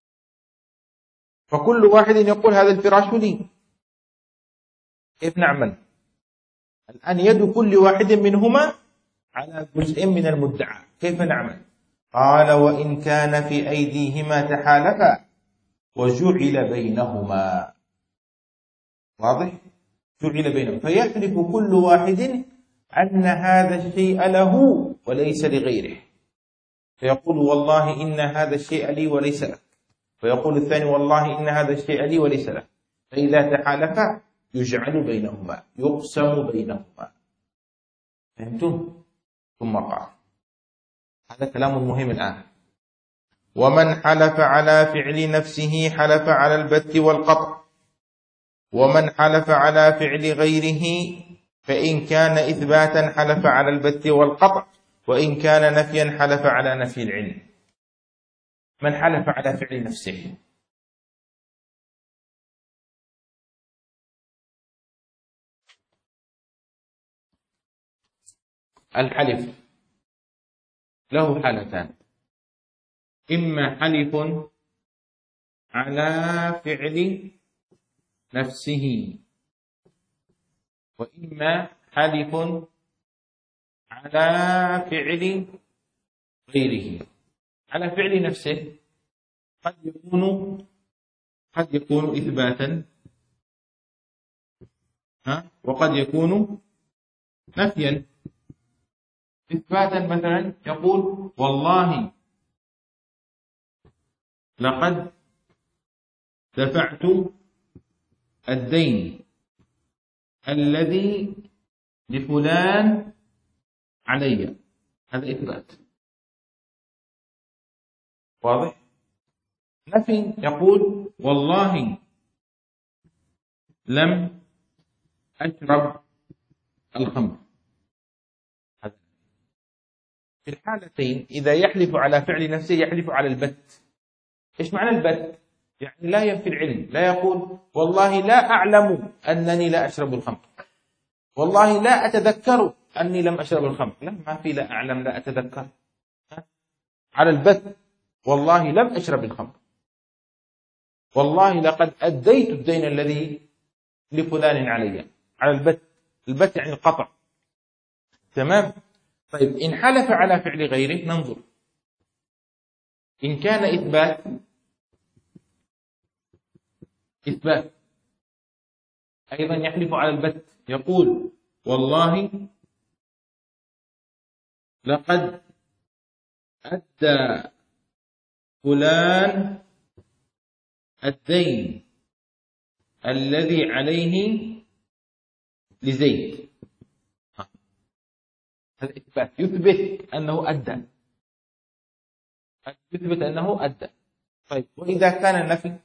فكل واحد يقول هذا الفراش لي. كيف نعمل؟ الآن يد كل واحد منهما على جزء من المدعى، كيف نعمل؟ قال وإن كان في أيديهما تحالفا وجعل بينهما. واضح؟ جعل بينهما، فيحلف كل واحد أن هذا الشيء له وليس لغيره، فيقول والله إن هذا الشيء لي وليس لك، فيقول الثاني والله إن هذا الشيء لي وليس لك، فإذا تحالفا يجعل بينهما، يقسم بينهما. فهمتم؟ ثم قال هذا كلام مهم الآن. ومن حلف على فعل نفسه حلف على البت والقطع، ومن حلف على فعل غيره فإن كان إثباتا حلف على البت والقطع، وإن كان نفيا حلف على نفي العلم. من حلف على فعل نفسه، الحلف له حالتان: إما حلف على فعل نفسه، وإما حلف على فعل غيره. على فعل نفسه قد يكون إثباتا، وقد يكون نفيا. إثباتا مثلا يقول والله لقد دفعت الدين الذي لفلان علي، هذا إثبات. واضح؟ نفي يقول والله لم أشرب الخمر. في الحالتين إذا يحلف على فعل نفسه يحلف على البت. إيش معنى البت؟ يعني لا ينفي العلم، لا يقول والله لا أعلم أنني لا أشرب الخمر، والله لا أتذكر أني لم أشرب الخمر. لا، ما في لا أعلم لا أتذكر. على البت والله لم أشرب الخمر، والله لقد أديت الدين الذي لفلان علي. على البت، البت يعني القطع. تمام؟ طيب إن حلف على فعل غيره ننظر. إن كان إثبات أيضا يحلف على البت، يقول والله لقد أدى فلان الدين الذي عليه لزيد. هذا إثبات، يثبت أنه أدى. يثبت أنه أدى. طيب وإذا كان النفي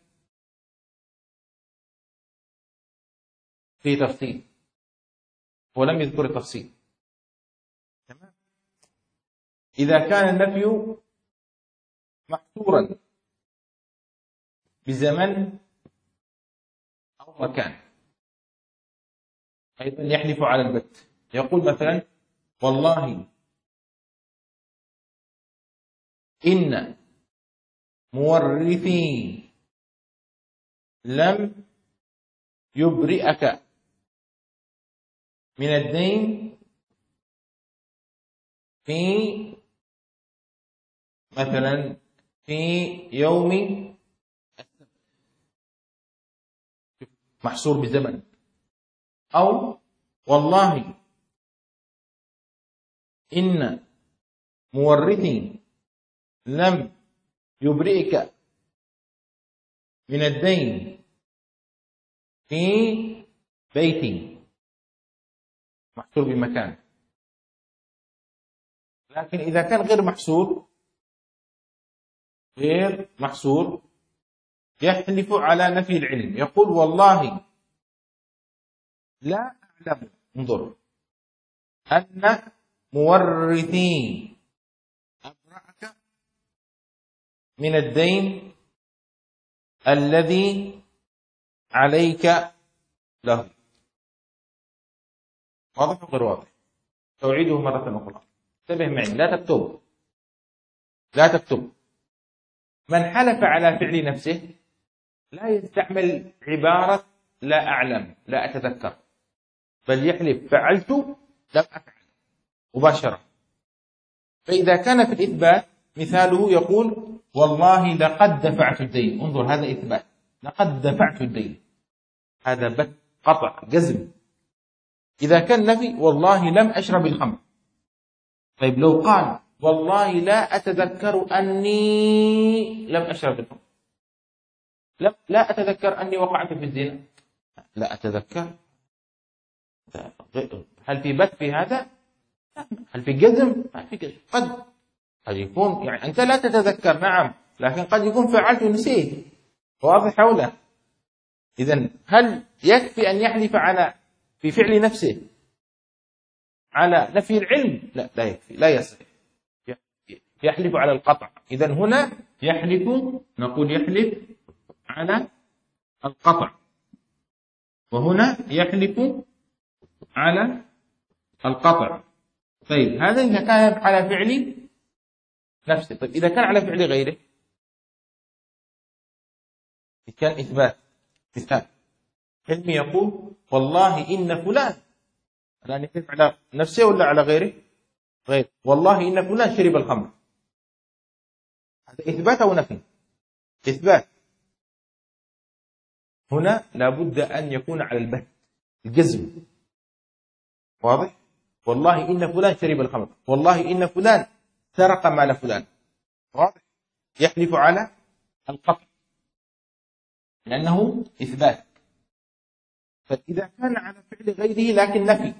في تفصيل ولم يذكر التفصيل، تمام. إذا كان النفي محصورا بزمن أو مكان، أيضا يحلف على البت، يقول مثلا والله إن مورثي لم يبرئك من الدين في مثلا في يوم السبت، محصور بزمن. أو والله إن مورثي لم يبرئك من الدين في بيتي، محصور بمكان. لكن إذا كان غير محصور يحلف على نفي العلم، يقول والله لا أعلم، انظر، أن مورثي أبرأك من الدين الذي عليك له. واضح وغير واضح؟ أعيده مرة أخرى، انتبه معي، لا تكتب. من حلف على فعل نفسه لا يستعمل عبارة لا أعلم لا أتذكر، بل يحلف فعلت لم أفعل مباشرة. فإذا كان في الإثبات مثاله يقول والله لقد دفعت الدين، انظر هذا إثبات، لقد دفعت الدين، هذا بت قطع جزم. إذا كان نفي والله لم أشرب الخمر، طيب لو قال والله لا أتذكر أني لم أشرب الخمر، لا أتذكر أني وقعت في الزنا، لا أتذكر، هل في بت في هذا؟ هل في جزم؟ ما في جزم. قد يكون يعني أنت لا تتذكر، نعم، لكن قد يكون فعلت ونسيت. واضح حوله؟ إذن هل يكفي أن يحلف على في فعل نفسه على نفي العلم؟ لا يكفي، لا يصح، يحلف على القطع. إذن هنا نقول يحلف على القطع، وهنا يحلف على القطع. طيب هذا إذا كان على فعل نفسه. طيب إذا كان على فعل غيره، كان إثبات مثال علمي، يقول والله إن فلان، الآن يحلف على نفسه ولا على غيره؟ غير. والله إن فلان شرب الخمر، هذا إثبات أو نفي؟ إثبات. هنا لابد أن يكون على البت، الجزم. واضح؟ والله إن فلان شرب الخمر، والله إن فلان سرق مال فلان. واضح؟ يحلف على القطع لأنه إثبات. فإذا كان على فعل غيره لكن نفي،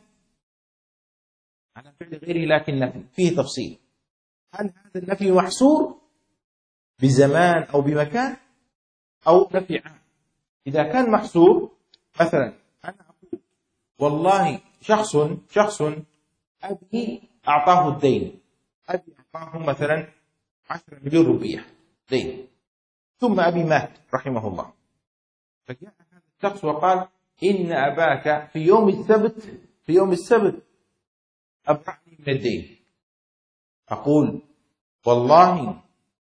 فيه تفصيل، هل هذا النفي محصور بزمان أو بمكان أو نفي عام؟ إذا كان محصور، مثلا أنا أقول والله شخص أبي أعطاه الدين، أبي أعطاه مثلا 10 مليون روبية دين، ثم أبي مات رحمه الله، فجاء هذا الشخص وقال إن أباك في يوم السبت أبرأني من الدين. أقول والله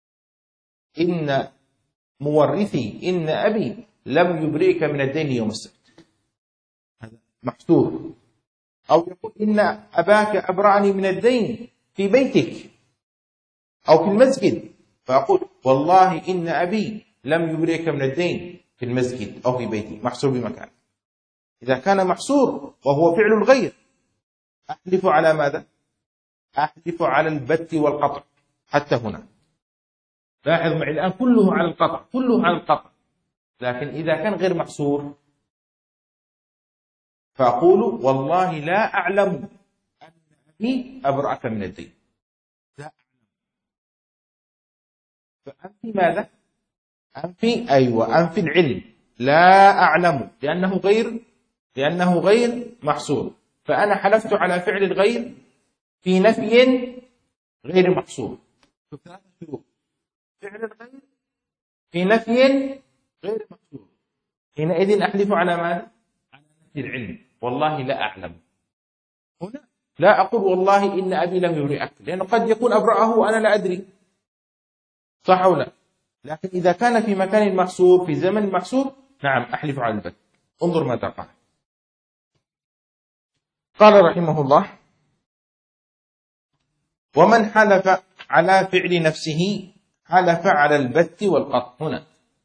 إن مورثي إن أبي لم يبرئك من الدين يوم السبت، هذا محصور. أو يقول إن أباك أبرأني من الدين في بيتك أو في المسجد، فأقول والله إن أبي لم يبرئك من الدين في المسجد أو في بيتي، محصور بمكان. إذا كان محصور وهو فعل الغير، أحلف على ماذا؟ أحلف على البت والقطع. حتى هنا لاحظ معي الآن كله على القطع، لكن إذا كان غير محصور فأقول والله لا أعلم أن أبي أبرأك من الدين، لا أعلم. فأنفي ماذا؟ أنفي العلم، لا أعلم، لأنه غير محصور. فأنا حلفت على فعل الغير في نفي غير محصور. ثلاثة شروط: فعل الغير في نفي غير محصور، حينئذ أحلف على ماذا؟ على نفي العلم، والله لا أعلم. هنا لا أقول والله إن أبي لم يبرئك، لأنه قد يكون أبرأه وأنا لا أدري، صح أو لا؟ لكن إذا كان في مكان محصور في زمن محصور، نعم أحلف على البت. انظر ماذا قال. قال رحمه الله: ومن حلف على فعل نفسه حلف على البت والقطع. هنا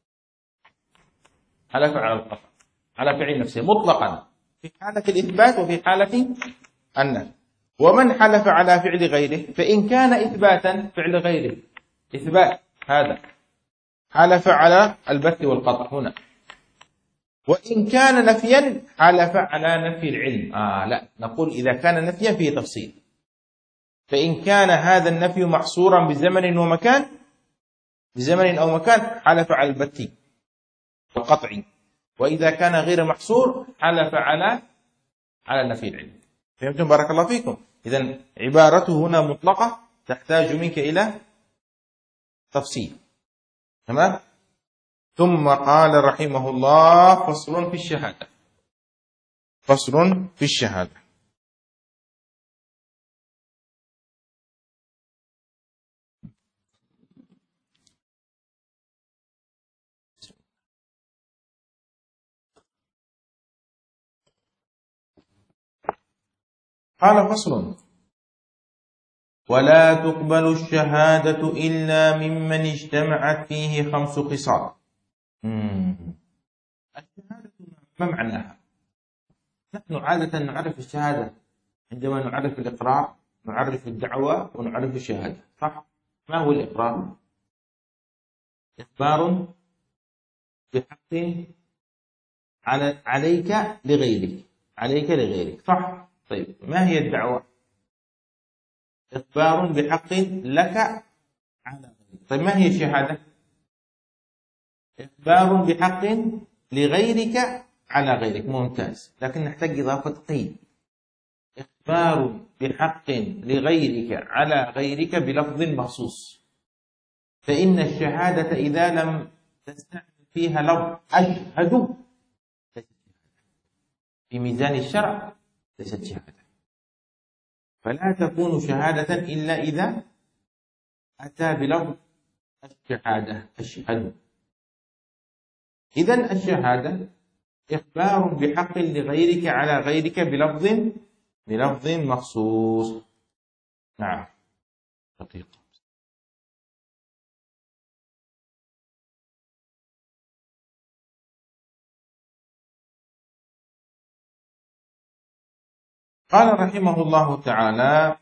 حلف على القطع على فعل نفسه مطلقا في حالة الإثبات وفي حالة النفي. ومن حلف على فعل غيره، فإن كان إثباتا فعل غيره إثبات، هذا حلف على البت والقطع هنا. وإن كان نفيا حلف على نفي العلم. لا، نقول إذا كان نفيا فيه تفصيل. فإن كان هذا النفي محصورا بزمن أو مكان حلف على البت والقطع. وإذا كان غير محصور حلف على نفي العلم. فهمتم؟ بارك الله فيكم. إذن عبارته هنا مطلقة تحتاج منك إلى تفصيل. تمام؟ ثم قال رحمه الله: فصل في الشهادة. قال: فصل: ولا تقبل الشهادة إلا ممن اجتمعت فيه 5 خصال. الشهادة ما معناها؟ نحن عادة نعرف الشهادة عندما نعرف الإقرار، نعرف الدعوة، ونعرف الشهادة، صح؟ ما هو الإقرار؟ إخبار بحق عليك لغيرك، صح؟ طيب، ما هي الدعوة؟ إخبار بحق لك على غيرك. طيب، ما هي الشهادة؟ إخبار بحق لغيرك على غيرك. ممتاز، لكن نحتاج إضافة قيد. إخبار بحق لغيرك على غيرك بلفظ مخصوص. فإن الشهادة إذا لم تستعمل فيها لفظ أشهد في ميزان الشرع ليست شهادة. فلا تكون شهادة إلا إذا أتى بلفظ الشهادة أشهد. إذن الشهادة إخبار بحق لغيرك على غيرك بلفظ مخصوص. نعم، دقيقة. قال رحمه الله تعالى: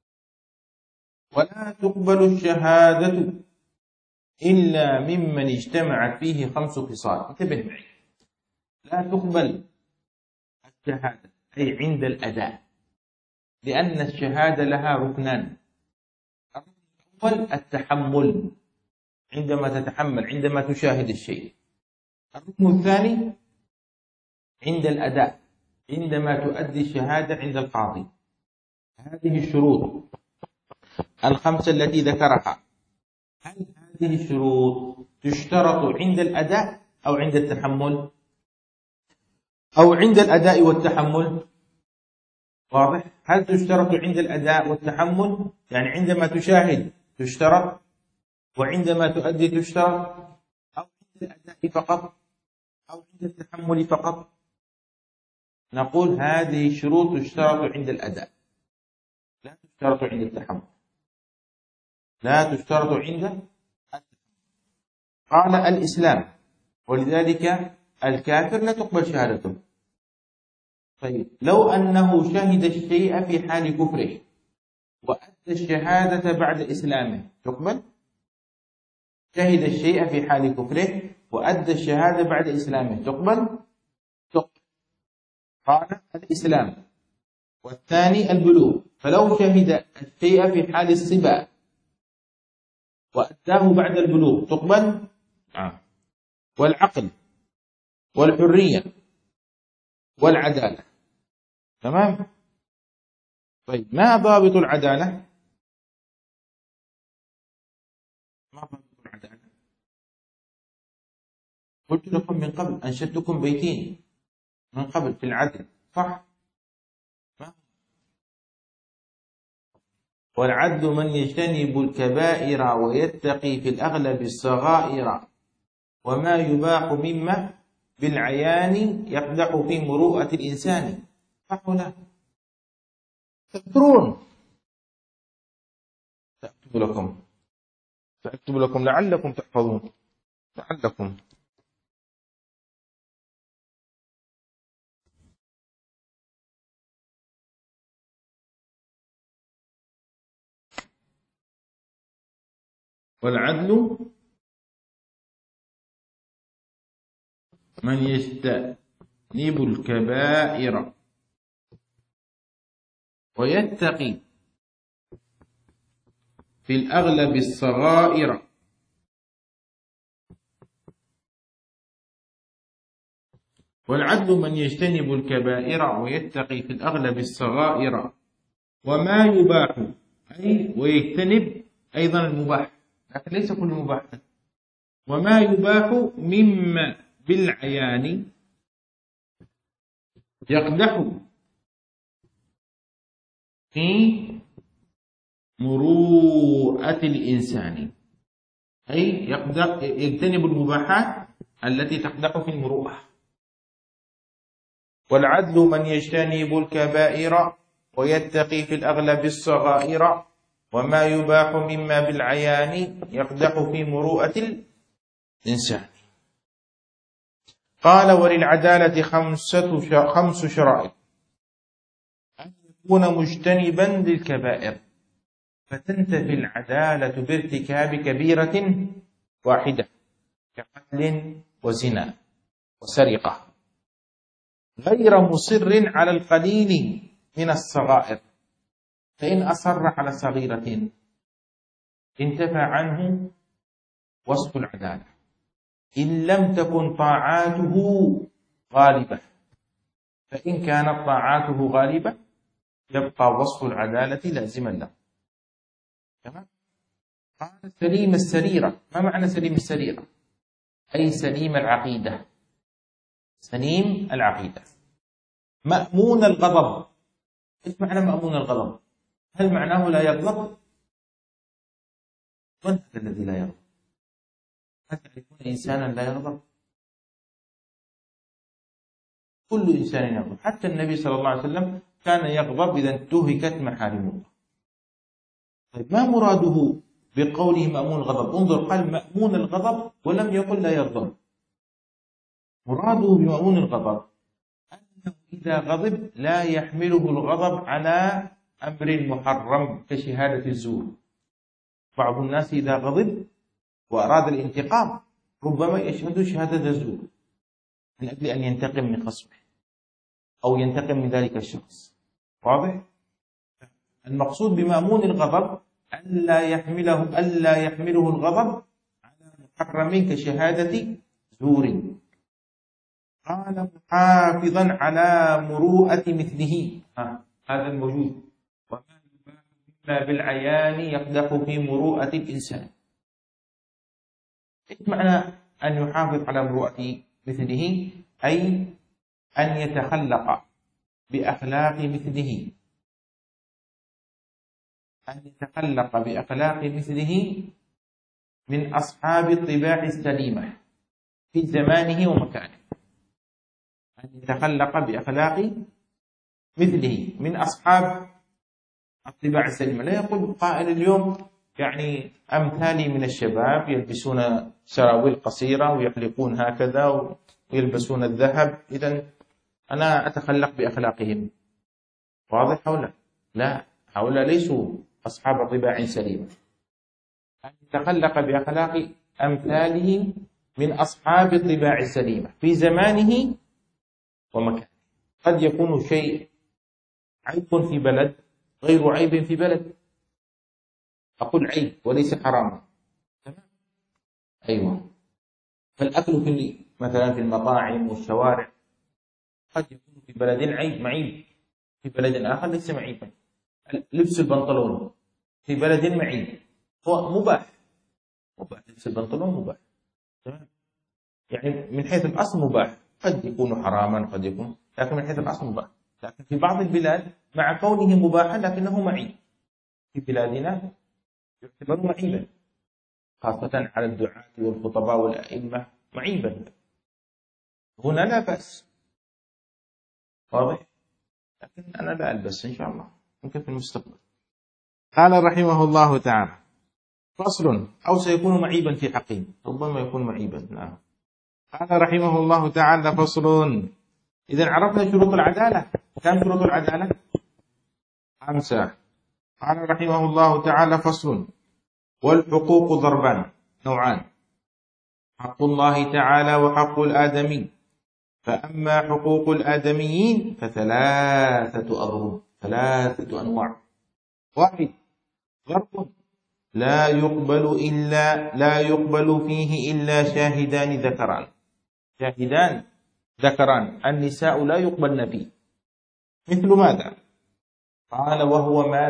ولا تقبل الشهادة إلا ممن اجتمعت فيه 5 خصال. انتبه معي، لا تقبل الشهادة أي عند الأداء، لأن الشهادة لها ركنان. الركن الأول التحمل، عندما تشاهد الشيء. الركن الثاني عند الأداء، عندما تؤدي الشهادة عند القاضي. هذه الشروط 5 التي ذكرها، هل هذه الشروط تشترط عند الأداء أو عند التحمل؟ أو عند الأداء والتحمل؟ واضح؟ هل تشترط عند الأداء والتحمل؟ يعني عندما تشاهد تشترط، وعندما تؤدي تشترط، أو عند الأداء فقط، أو عند التحمل فقط؟ نقول هذه الشروط تشترط عند الأداء، لا تشترط عند التحمل، لا تشترط عند التحمل. قال: الإسلام، ولذلك الكافر لا تقبل شهادته. طيب، لو أنه شهد الشيء في حال كفره وأدى الشهادة بعد إسلامه تقبل؟ شهد الشيء في حال كفره وأدى الشهادة بعد إسلامه تقبل؟ تقبل. قال: الإسلام، والثاني البلوغ. فلو شهد الشيء في حال الصبا وأداه بعد البلوغ تقبل. والعقل والحرية والعدالة. تمام. طيب ما ضابط العدالة؟ ما ضابط العدالة؟ قلت لكم من قبل، أنشدتكم بيتين من قبل في العدل، صح؟ والعدل من يجتنب الكبائر ويتقي في الأغلب الصغائر، وما يباح مما بالعيان يقدح في مروءة الإنسان. صح ولا؟ تذكرون؟ سأكتب لكم لعلكم تحفظون، لعلكم. والعدل من يجتنب الكبائر ويتقي في الأغلب الصغائر، والعدل من يجتنب الكبائر ويتقي في الأغلب الصغائر، وما يباح أي ويجتنب أيضا المباح، لكن ليس كل مباح. وما يباح مما بالعيان يقدح في مروءة الإنسان، أي يجتنب المباحات التي تقدح في المروءة. والعدل من يجتنب الكبائر ويتقي في الأغلب الصغائر، وما يباح مما بالعيان يقدح في مروءة الإنسان. قال وللعدالة خمس شرائط: أن يكون مجتنبا للكبائر، فتنتفي العدالة بارتكاب كبيرة واحدة كقتل وزنا وسرقة، غير مصر على القليل من الصغائر، فإن أصر على صغيرة انتفى عنه وصف العدالة، إن لم تكن طاعاته غالبة، فإن كانت طاعاته غالبة يبقى وصف العدالة لازما له. تمام. قال سليم السريرة. ما معنى سليم السريرة؟ أي سليم العقيدة. سليم العقيدة. مأمون الغضب. إيش معنى مأمون الغضب؟ هل معناه لا يغضب؟ من هذا الذي لا يغضب؟ هل تعرفون إنسانا لا يغضب؟ كل إنسان يغضب، حتى النبي صلى الله عليه وسلم كان يغضب إذا انتهكت محارم الله. طيب ما مراده بقوله مأمون الغضب؟ انظر، قال مأمون الغضب ولم يقل لا يغضب. مراده بمأمون الغضب أنه إذا غضب لا يحمله الغضب على أمر محرم كشهادة الزور. بعض الناس إذا غضب وأراد الانتقام ربما يشهد شهادة الزور من أجل أن ينتقم من خصمه أو ينتقم من ذلك الشخص. واضح؟ المقصود بمأمون الغضب ألا يحمله الغضب على محرم كشهادة زور. قال محافظا على مروءة مثله، هذا الموجود. وما يباح بالعيان يقدح في مروءة الإنسان. إيش معنى أن يحافظ على مروءة مثله؟ أي أن يتخلق بأخلاق مثله، أن يتخلق بأخلاق مثله من أصحاب الطباع السليمة في زمانه ومكانه. أن يتخلق بأخلاق مثله من أصحاب الطباع السليمة. لا يقول قائل اليوم يعني أمثالي من الشباب يلبسون سراويل قصيرة ويحلقون هكذا ويلبسون الذهب، إذن أنا أتخلق بأخلاقهم. واضح ولا لا؟ هؤلاء ليسوا أصحاب طباع سليمة. أن يتخلق بأخلاق أمثاله من أصحاب الطباع السليمة في زمانه ومكانه. قد يكون شيء عيب في بلد غير عيب في بلد. أقول عيب وليس حراما. أيوة. فالأكل مثلا في المطاعم والشوارع قد يكون في بلد معيب، في بلد آخر ليس معيبا. لبس البنطلون في بلد معيب هو مباح، لبس البنطلون مباح، تمام؟ يعني من حيث الأصل مباح، قد يكون حراما قد يكون، لكن من حيث الأصل مباح. لكن في بعض البلاد مع كونه مباحا لكنه معيب، في بلادنا يعتبر معيبا، خاصة على الدعاة والخطباء والأئمة معيبا. هنا لا بأس، واضح؟ لكن أنا لا ألبس إن شاء الله، ممكن في المستقبل. قال رحمه الله تعالى: فصل، أو سيكون معيبا في حقه، ربما يكون معيبا. نعم. قال رحمه الله تعالى: فصل. إذا عرفنا شروط العدالة. كم شروط العدالة؟ 5. قال رحمه الله تعالى: فصل. والحقوق ضربان، نوعان: حق الله تعالى وحق الآدمي. فأما حقوق الآدميين فثلاثة أضرب، 3 أنواع. 1. ضرب لا يقبل فيه إلا شاهدان ذكران، النساء لا يقبلن فيه. مثل ماذا؟ قال: وهو ما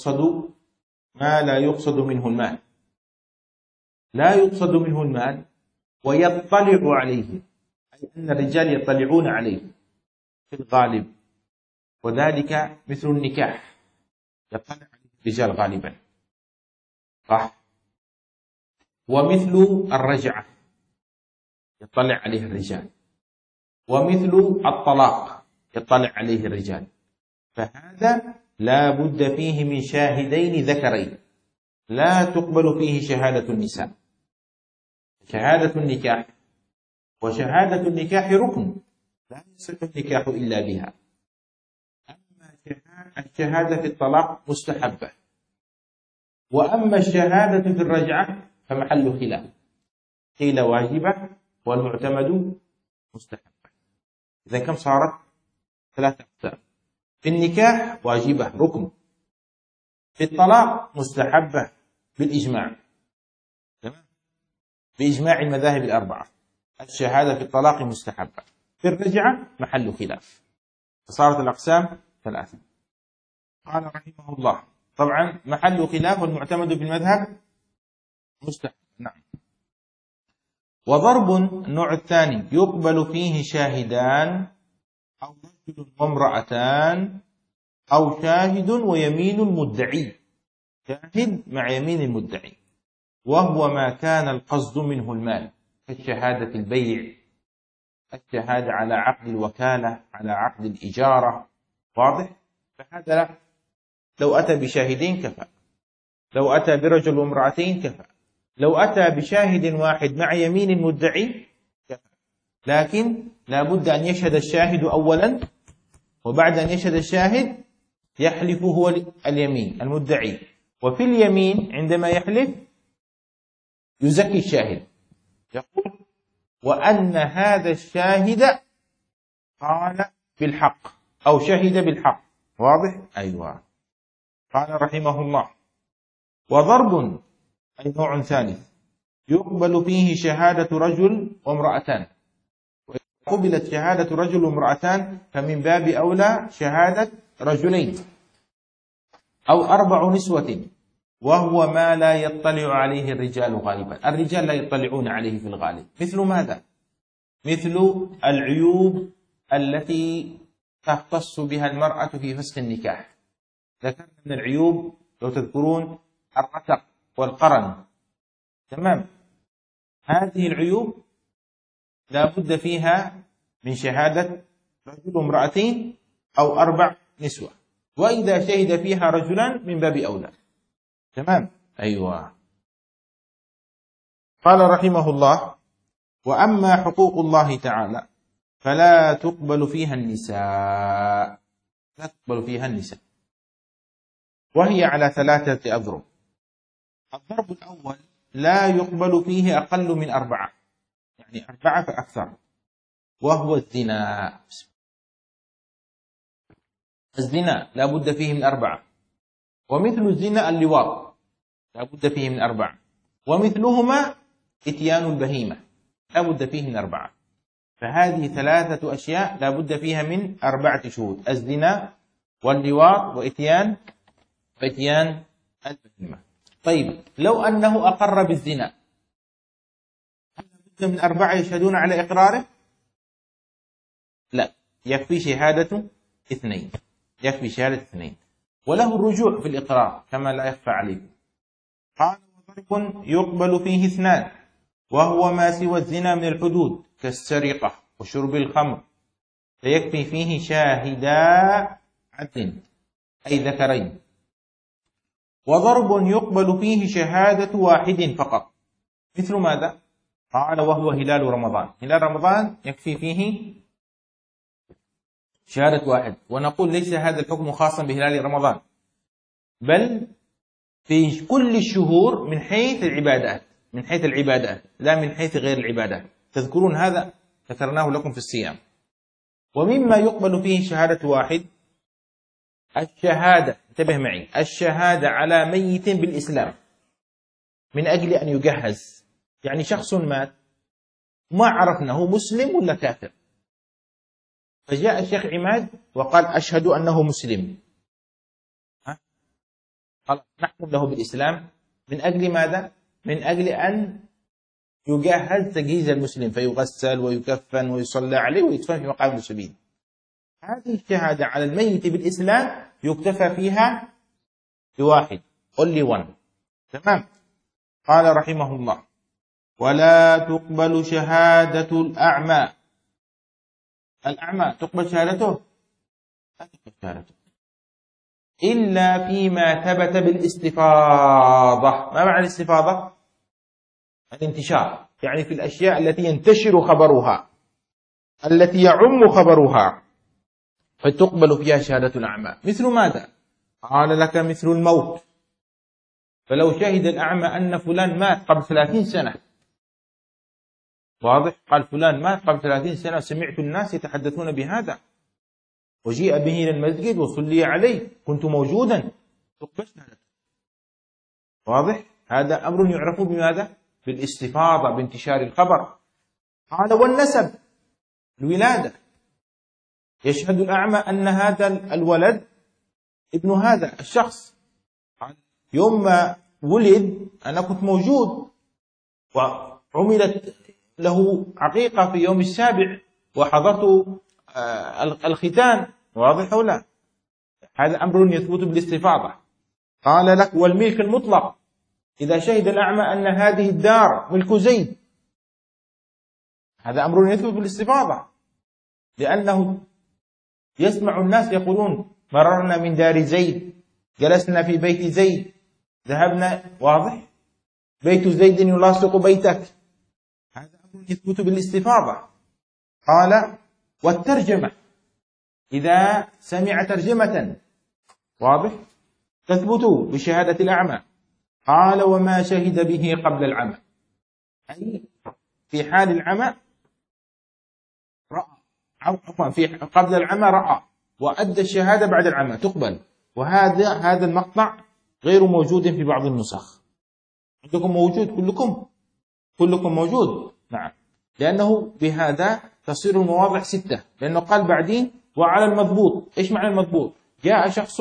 لا يقصد منه المال، لا يقصد منه المال ويطلع عليه، أي أن الرجال يطلعون عليه في الغالب، وذلك مثل النكاح، يطلع عليه الرجال غالبا، صح؟ ومثل الرجعة يطلع عليه الرجال، ومثل الطلاق يطلع عليه الرجال. فهذا لا بد فيه من شاهدين ذكرين، لا تقبل فيه شهادة النساء. شهادة النكاح، وشهادة النكاح ركن لا يصح النكاح إلا بها. أما الشهادة في الطلاق مستحبة، وأما الشهادة في الرجعة فمحل خلاف، قيل واجبة والمعتمد مستحبة. إذا كم صارت؟ 3 أقسام: في النكاح واجبة ركن، في الطلاق مستحبة بالإجماع، تمام؟ بإجماع المذاهب الأربعة الشهادة في الطلاق مستحبة، في الرجعة محل خلاف، فصارت الأقسام 3. قال رحمه الله: طبعا محل خلاف والمعتمد في المذهب مستحب، نعم. وضرب النوع الثاني يقبل فيه شاهدان، أو رجل وامرأتان، أو شاهد ويمين المدعي، شاهد مع يمين المدعي، وهو ما كان القصد منه المال، كالشهادة البيع، الشهادة على عقد الوكالة، على عقد الإجارة، واضح؟ فهذا لو أتى بشاهدين كفى، لو أتى برجل وامرأتين كفى، لو أتى بشاهد واحد مع يمين المدعي كفى. لكن لا بد أن يشهد الشاهد أولا، وبعد أن يشهد الشاهد يحلف هو اليمين المدعي، وفي اليمين عندما يحلف يزكي الشاهد، يقول: وأن هذا الشاهد قال بالحق أو شهد بالحق، واضح؟ أيوة. قال رحمه الله: وضرب، أي نوع ثالث، يقبل فيه شهادة رجل وامرأتان، وإذا قبلت شهادة رجل وامرأتان فمن باب أولى شهادة رجلين أو 4 نسوة، وهو ما لا يطلع عليه الرجال غالبا. الرجال لا يطلعون عليه في الغالب. مثل ماذا؟ مثل العيوب التي تختص بها المرأة في فسخ النكاح. ذكرنا من العيوب لو تذكرون الرتق والقرن، تمام؟ هذه العيوب لا بد فيها من شهادة رجل وامرأتين أو 4 نسوة، وإذا شهد فيها رجلان من باب أولى، تمام؟ أيوة. قال رحمه الله: وأما حقوق الله تعالى فلا تقبل فيها النساء، لا تقبل فيها النساء، وهي على 3 أضرب. الضرب الأول لا يقبل فيه أقل من 4، يعني 4 فأكثر، وهو الزنا. الزنا لا بد فيه من 4، ومثل الزنا اللواط لا بد فيه من 4، ومثلهما إتيان البهيمة لا بد فيه من 4. فهذه 3 أشياء لا بد فيها من 4 شهود: الزنا واللواط وإتيان البهيمة. طيب لو أنه أقر بالزنا، هل لابد من 4 يشهدون على إقراره؟ لا، يكفي شهادة 2. يكفي شهادة 2 وله الرجوع في الإقرار كما لا يخفى عليكم. قال: وضرب يقبل فيه 2 وهو ما سوى الزنا من الحدود كالسرقة وشرب الخمر، فيكفي فيه شاهدا عدل أي ذكرين. وضرب يقبل فيه شهادة 1 فقط، مثل ماذا؟ قال: وهو هلال رمضان. هلال رمضان يكفي فيه شهادة 1. ونقول ليس هذا الحكم خاصا بهلال رمضان، بل في كل الشهور من حيث العبادات، لا من حيث غير العبادات. تذكرون هذا؟ ذكرناه لكم في الصيام. ومما يقبل فيه شهادة 1 الشهادة، انتبه معي، الشهادة على ميت بالإسلام من أجل أن يجهز. يعني شخص مات ما عرفنا هو مسلم ولا كافر، فجاء الشيخ عماد وقال: أشهد أنه مسلم، خلاص نحكم له بالإسلام. من أجل ماذا؟ من أجل أن يجهز تجهيز المسلم، فيغسل ويكفن ويصلى عليه ويدفن في مقام المسلمين. هذه الشهادة على الميت بالإسلام يكتفى فيها ب1 only 1. تمام. قال رحمه الله: ولا تقبل شهادة الأعمى. الأعمى تقبل شهادته؟ لا تقبل شهادته إلا فيما ثبت بالاستفاضة. ما معنى الاستفاضة؟ الانتشار، يعني في الأشياء التي ينتشر خبرها، التي يعم خبرها، فتقبل فيها شهادة الأعمى. مثل ماذا؟ قال لك: مثل الموت. فلو شهد الأعمى أن فلان مات قبل 30 سنة، واضح؟ قال: فلان مات قبل 30 سنة، سمعت الناس يتحدثون بهذا، وجيء به إلى المسجد وصلي عليه، كنت موجودا، تقبل شهادته. واضح؟ هذا أمر يعرف بماذا؟ بالاستفاضة، بانتشار الخبر. قال: والنسب، الولادة، يشهد الأعمى أن هذا الولد ابن هذا الشخص، يوم ما ولد أنا كنت موجود، وعملت له عقيقة في يوم 7 وحضرت الختان. واضح أو لا؟ هذا أمر يثبت بالاستفاضة. قال لك: والملك المطلق، إذا شهد الأعمى أن هذه الدار ملك زيد، هذا أمر يثبت بالاستفاضة، لأنه يسمع الناس يقولون: مررنا من دار زيد، جلسنا في بيت زيد، ذهبنا. واضح؟ بيت زيد يلاصق بيتك، هذا أمر يثبت بالاستفاضة. قال: والترجمة، إذا سمع ترجمة، واضح، تثبت بشهادة الأعمى. قال: وما شهد به قبل العمى، أي في حال العمى رأى، عفوا في قبل العمى رأى وأدى الشهادة بعد العمى، تقبل. وهذا المقطع غير موجود في بعض النسخ. عندكم موجود؟ كلكم موجود؟ نعم، لأنه بهذا تصير المواضع 6، لأنه قال بعدين: وعلى المضبوط. إيش معنى المضبوط؟ جاء شخص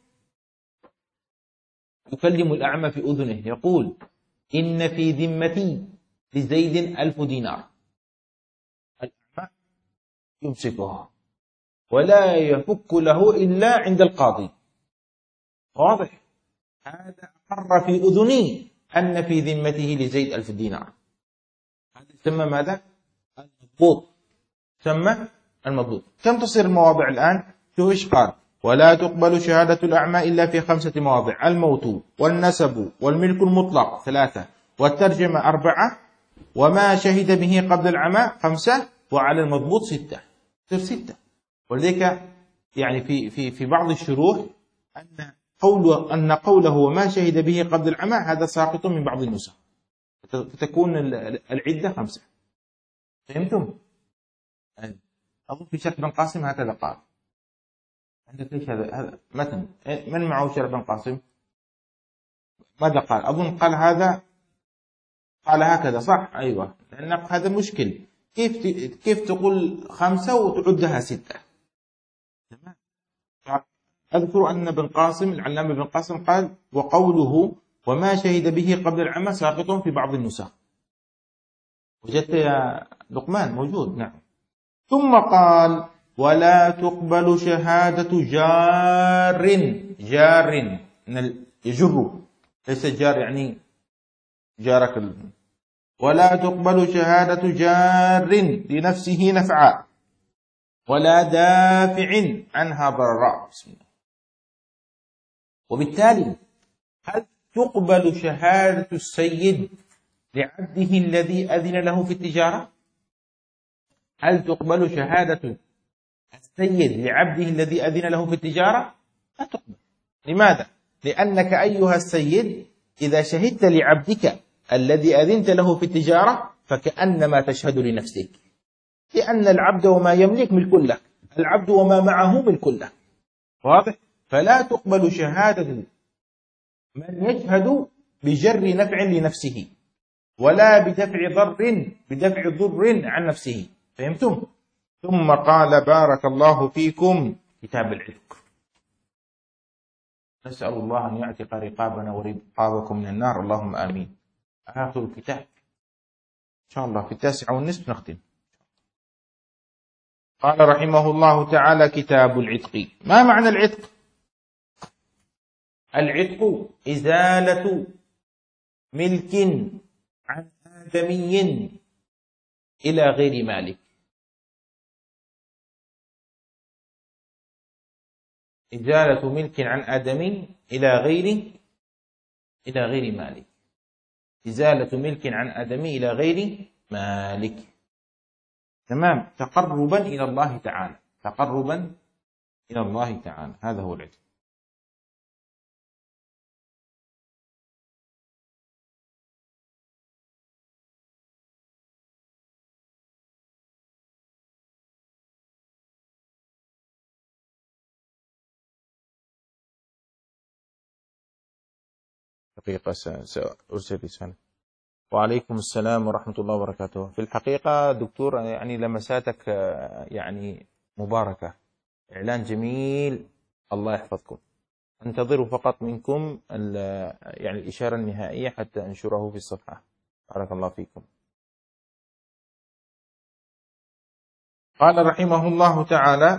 يكلم الأعمى في أذنه يقول: إن في ذمتي لزيد 1000 دينار. الأعمى يمسكها ولا يفك له إلا عند القاضي. واضح؟ هذا أقر في أذني أن في ذمته لزيد 1000 دينار. هذا يسمى ماذا؟ المضبوط. سمى المضبوط. كم تصير المواضع الآن؟ شوف إيش قال: ولا تقبل شهادة الأعمى إلا في 5 مواضع: الموت، والنسب، والملك المطلق 3، والترجمة 4، وما شهد به قبل العمى 5، وعلى المضبوط 6. تصير 6. ولذلك يعني في بعض الشروح أن قوله وما شهد به قبل العمى هذا ساقط من بعض النسخ، فتكون العدة 5. فهمتم؟ أظن في شرح بن قاسم هكذا قال. عندك ليش هذا متن؟ من معه شرح بن قاسم؟ ماذا قال؟ أظن قال هذا قال هكذا صح، أيوة، لأن هذا مشكل. كيف تقول 5 وتعدها 6؟ تمام. أذكر أن ابن قاسم العلامة ابن قاسم قال: وقوله وما شهد به قبل العمى ساقط في بعض النسخ. وجدت يا لقمان؟ موجود، نعم. ثم قال: ولا تقبل شهادة جار. جار يجر، ليس جار يعني جارك. ولا تقبل شهادة جار لنفسه نفعا ولا دافع عنها ضررا. بسم الله. وبالتالي هل تقبل شهادة السيد لعبده الذي أذن له في التجارة؟ هل تقبل شهادة السيد لعبده الذي أذن له في التجارة؟ لا تقبل. لماذا؟ لأنك أيها السيد إذا شهدت لعبدك الذي أذنت له في التجارة فكأنما تشهد لنفسك، لأن العبد وما يملك ملك له، العبد وما معه ملك له. واضح؟ فلا تقبل شهادة من يشهد بجر نفع لنفسه ولا بدفع ضر عن نفسه. فهمتم؟ ثم قال: بارك الله فيكم، كتاب العتق. نسأل الله أن يعتق رقابنا ورقابكم من النار، اللهم آمين. آخر الكتاب إن شاء الله في 9:30 نختم. قال رحمه الله تعالى: كتاب العتق. ما معنى العتق؟ العتق إزالة ملك عن آدمي إلى غير مالك. إزالة ملك عن آدمي إلى غير مالك. إزالة ملك عن آدمي إلى غير مالك. تمام. تقربا إلى الله تعالى، تقربا إلى الله تعالى، هذا هو العتق. دقيقة سأرسل رسالة. وعليكم السلام ورحمة الله وبركاته. في الحقيقة دكتور يعني لمساتك يعني مباركة، إعلان جميل، الله يحفظكم. انتظروا فقط منكم يعني الإشارة النهائية حتى أنشره في الصفحة. بارك الله فيكم. قال رحمه الله تعالى: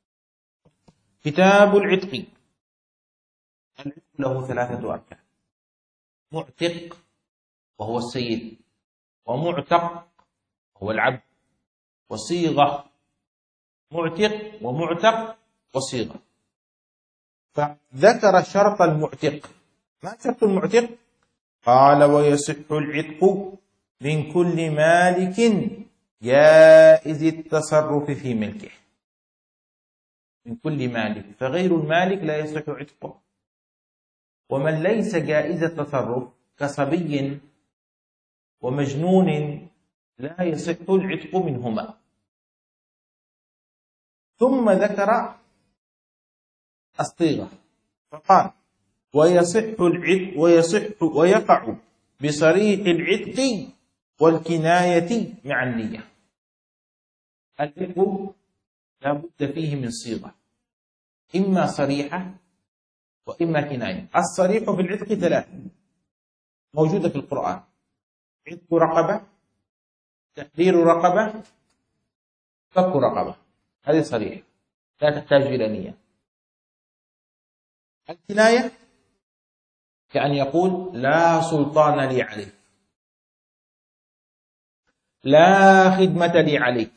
كتاب العتق. العتق له 3 أركان: معتق وهو السيد، ومعتق وهو العبد، وصيغة. معتق ومعتق وصيغة. فذكر شرط المعتق. ما شرط المعتق؟ قال: ويصح العتق من كل مالك جائز التصرف في ملكه. من كل مالك، فغير المالك لا يصح عتقه. ومن ليس جائز التصرف كصبي ومجنون لا يصح العتق منهما. ثم ذكر الصيغة فقال: ويقع بصريح العتق والكناية مع النية. العتق لا بد فيه من صيغة، إما صريحة وإما كناية. الصريح في العتق 3 موجودة في القرآن: عتق رقبة، تحرير رقبة، فك رقبة. هذه صريحة لا تحتاج إلى نية. الكناية كأن يقول: لا سلطان لي عليك، لا خدمة لي عليك.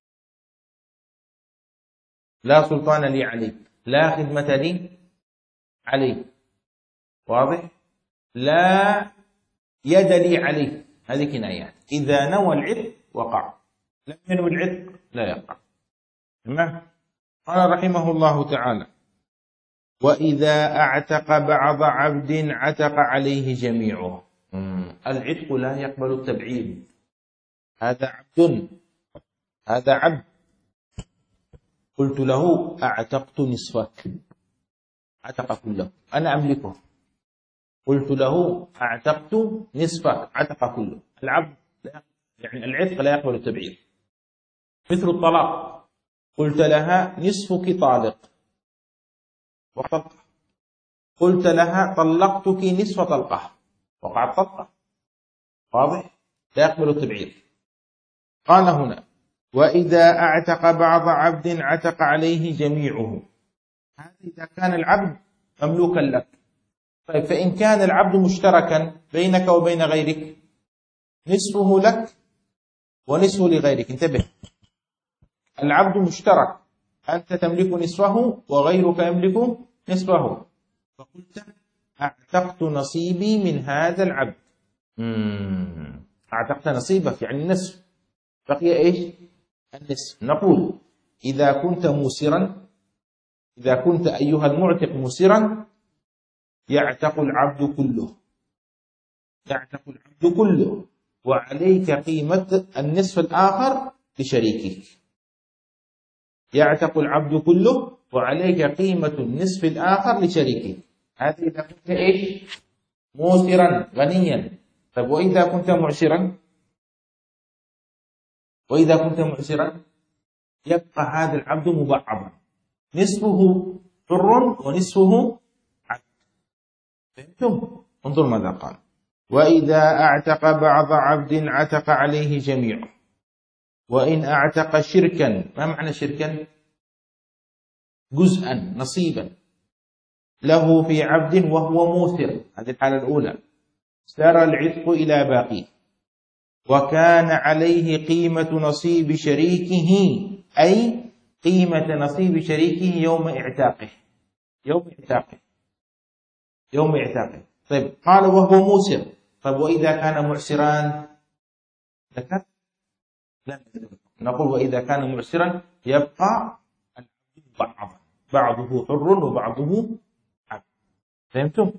لا سلطان لي عليك، لا خدمة لي عليك. واضح؟ لا يد لي عليك. هذه كنايات. إذا نوى العتق وقع، لم ينوي العتق لا يقع. تمام؟ قال رحمه الله تعالى: وإذا أعتق بعض عبد عتق عليه جميعه. العتق لا يقبل التبعيد. هذا عبد، هذا عبد، قلت له أعتقت نصفك، عتق كله، أنا أملكه. قلت له أعتقت نصفك، عتق كله. العبد يعني العتق لا يقبل التبعير. مثل الطلاق، قلت لها نصفك طالق وطلقة، قلت لها طلقتك نصف طلقة وقعت طلقة. واضح؟ لا يقبل التبعير. قال هنا وإذا أعتق بعض عبد عتق عليه جميعه. هذا إذا كان العبد مملوكا لك. طيب فإن كان العبد مشتركا بينك وبين غيرك، نصفه لك ونصفه لغيرك. انتبه، العبد مشترك، أنت تملك نصفه وغيرك يملك نصفه، فقلت أعتقت نصيبي من هذا العبد. أعتقت نصيبك يعني النصف، بقي إيش؟ النصف. نقول إذا كنت موسرا، إذا كنت أيها المعتق موسرا، يعتق العبد كله، يعتق العبد كله، وعليك قيمة النصف الآخر لشريكك. يعتق العبد كله وعليك قيمة النصف الآخر لشريكك. هذا إذا كنت إيش؟ موسرا غنيا. طيب وإذا كنت معسرا، وإذا كنت معسرا يبقى هذا العبد مبعضا، نصفه حر ونصفه عبد. فهمتم؟ انظر ماذا قال: وإذا أعتق بعض عبد عتق عليه جميعه، وإن أعتق شركا. ما معنى شركا؟ جزءا، نصيبا له في عبد وهو موثر. هذه الحالة الأولى، سار العتق إلى باقيه، وكان عليه قيمة نصيب شريكه، أي قيمة نصيب شريكه يوم إعتاقه. يوم إعتاقه، يوم إعتاقه. طيب قال وهو موسر. طيب وإذا كان معسران ذكر؟ لا، نقول وإذا كان معسرا يبقى العبد بعضه حر وبعضه عبد. فهمتم؟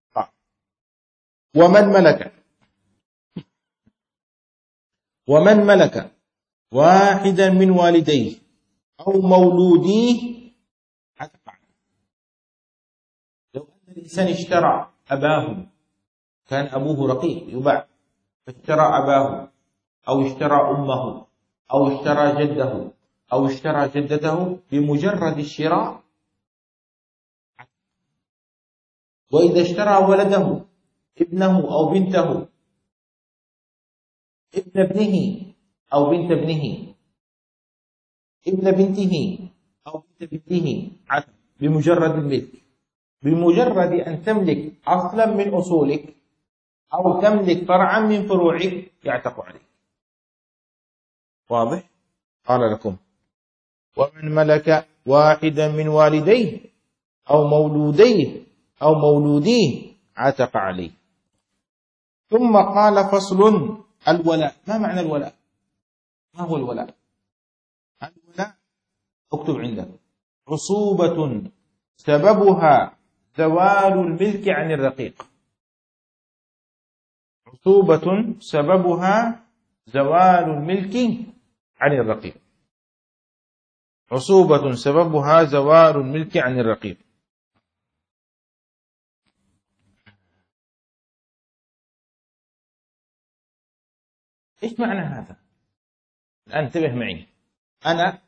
ومن ملك واحدا من والديه أو مولوديه عتق عنه. لو أن الإنسان اشترى أباه، كان أبوه رقيق يباع، فاشترى أباه أو اشترى أمه أو اشترى جده أو اشترى جدته، بمجرد الشراء. وإذا اشترى ولده، ابنه أو بنته، ابن ابنه أو بنت ابنه، ابن بنته أو بنت بنته، بمجرد الملك. بمجرد أن تملك أصلا من أصولك أو تملك فرعا من فروعك يعتق عليك. واضح؟ قال لكم ومن ملك واحدا من والديه أو مولوديه أو مولوديه عتق عليه. ثم قال فصل: الولاء. ما معنى الولاء؟ ما هو الولاء؟ الولاء اكتب عندك: عصوبة سببها زوال الملك عن الرقيق. عصوبة سببها زوال الملك عن الرقيق. عصوبة سببها زوال الملك عن الرقيق. إيش معنى هذا؟ الآن انتبه معي. أنا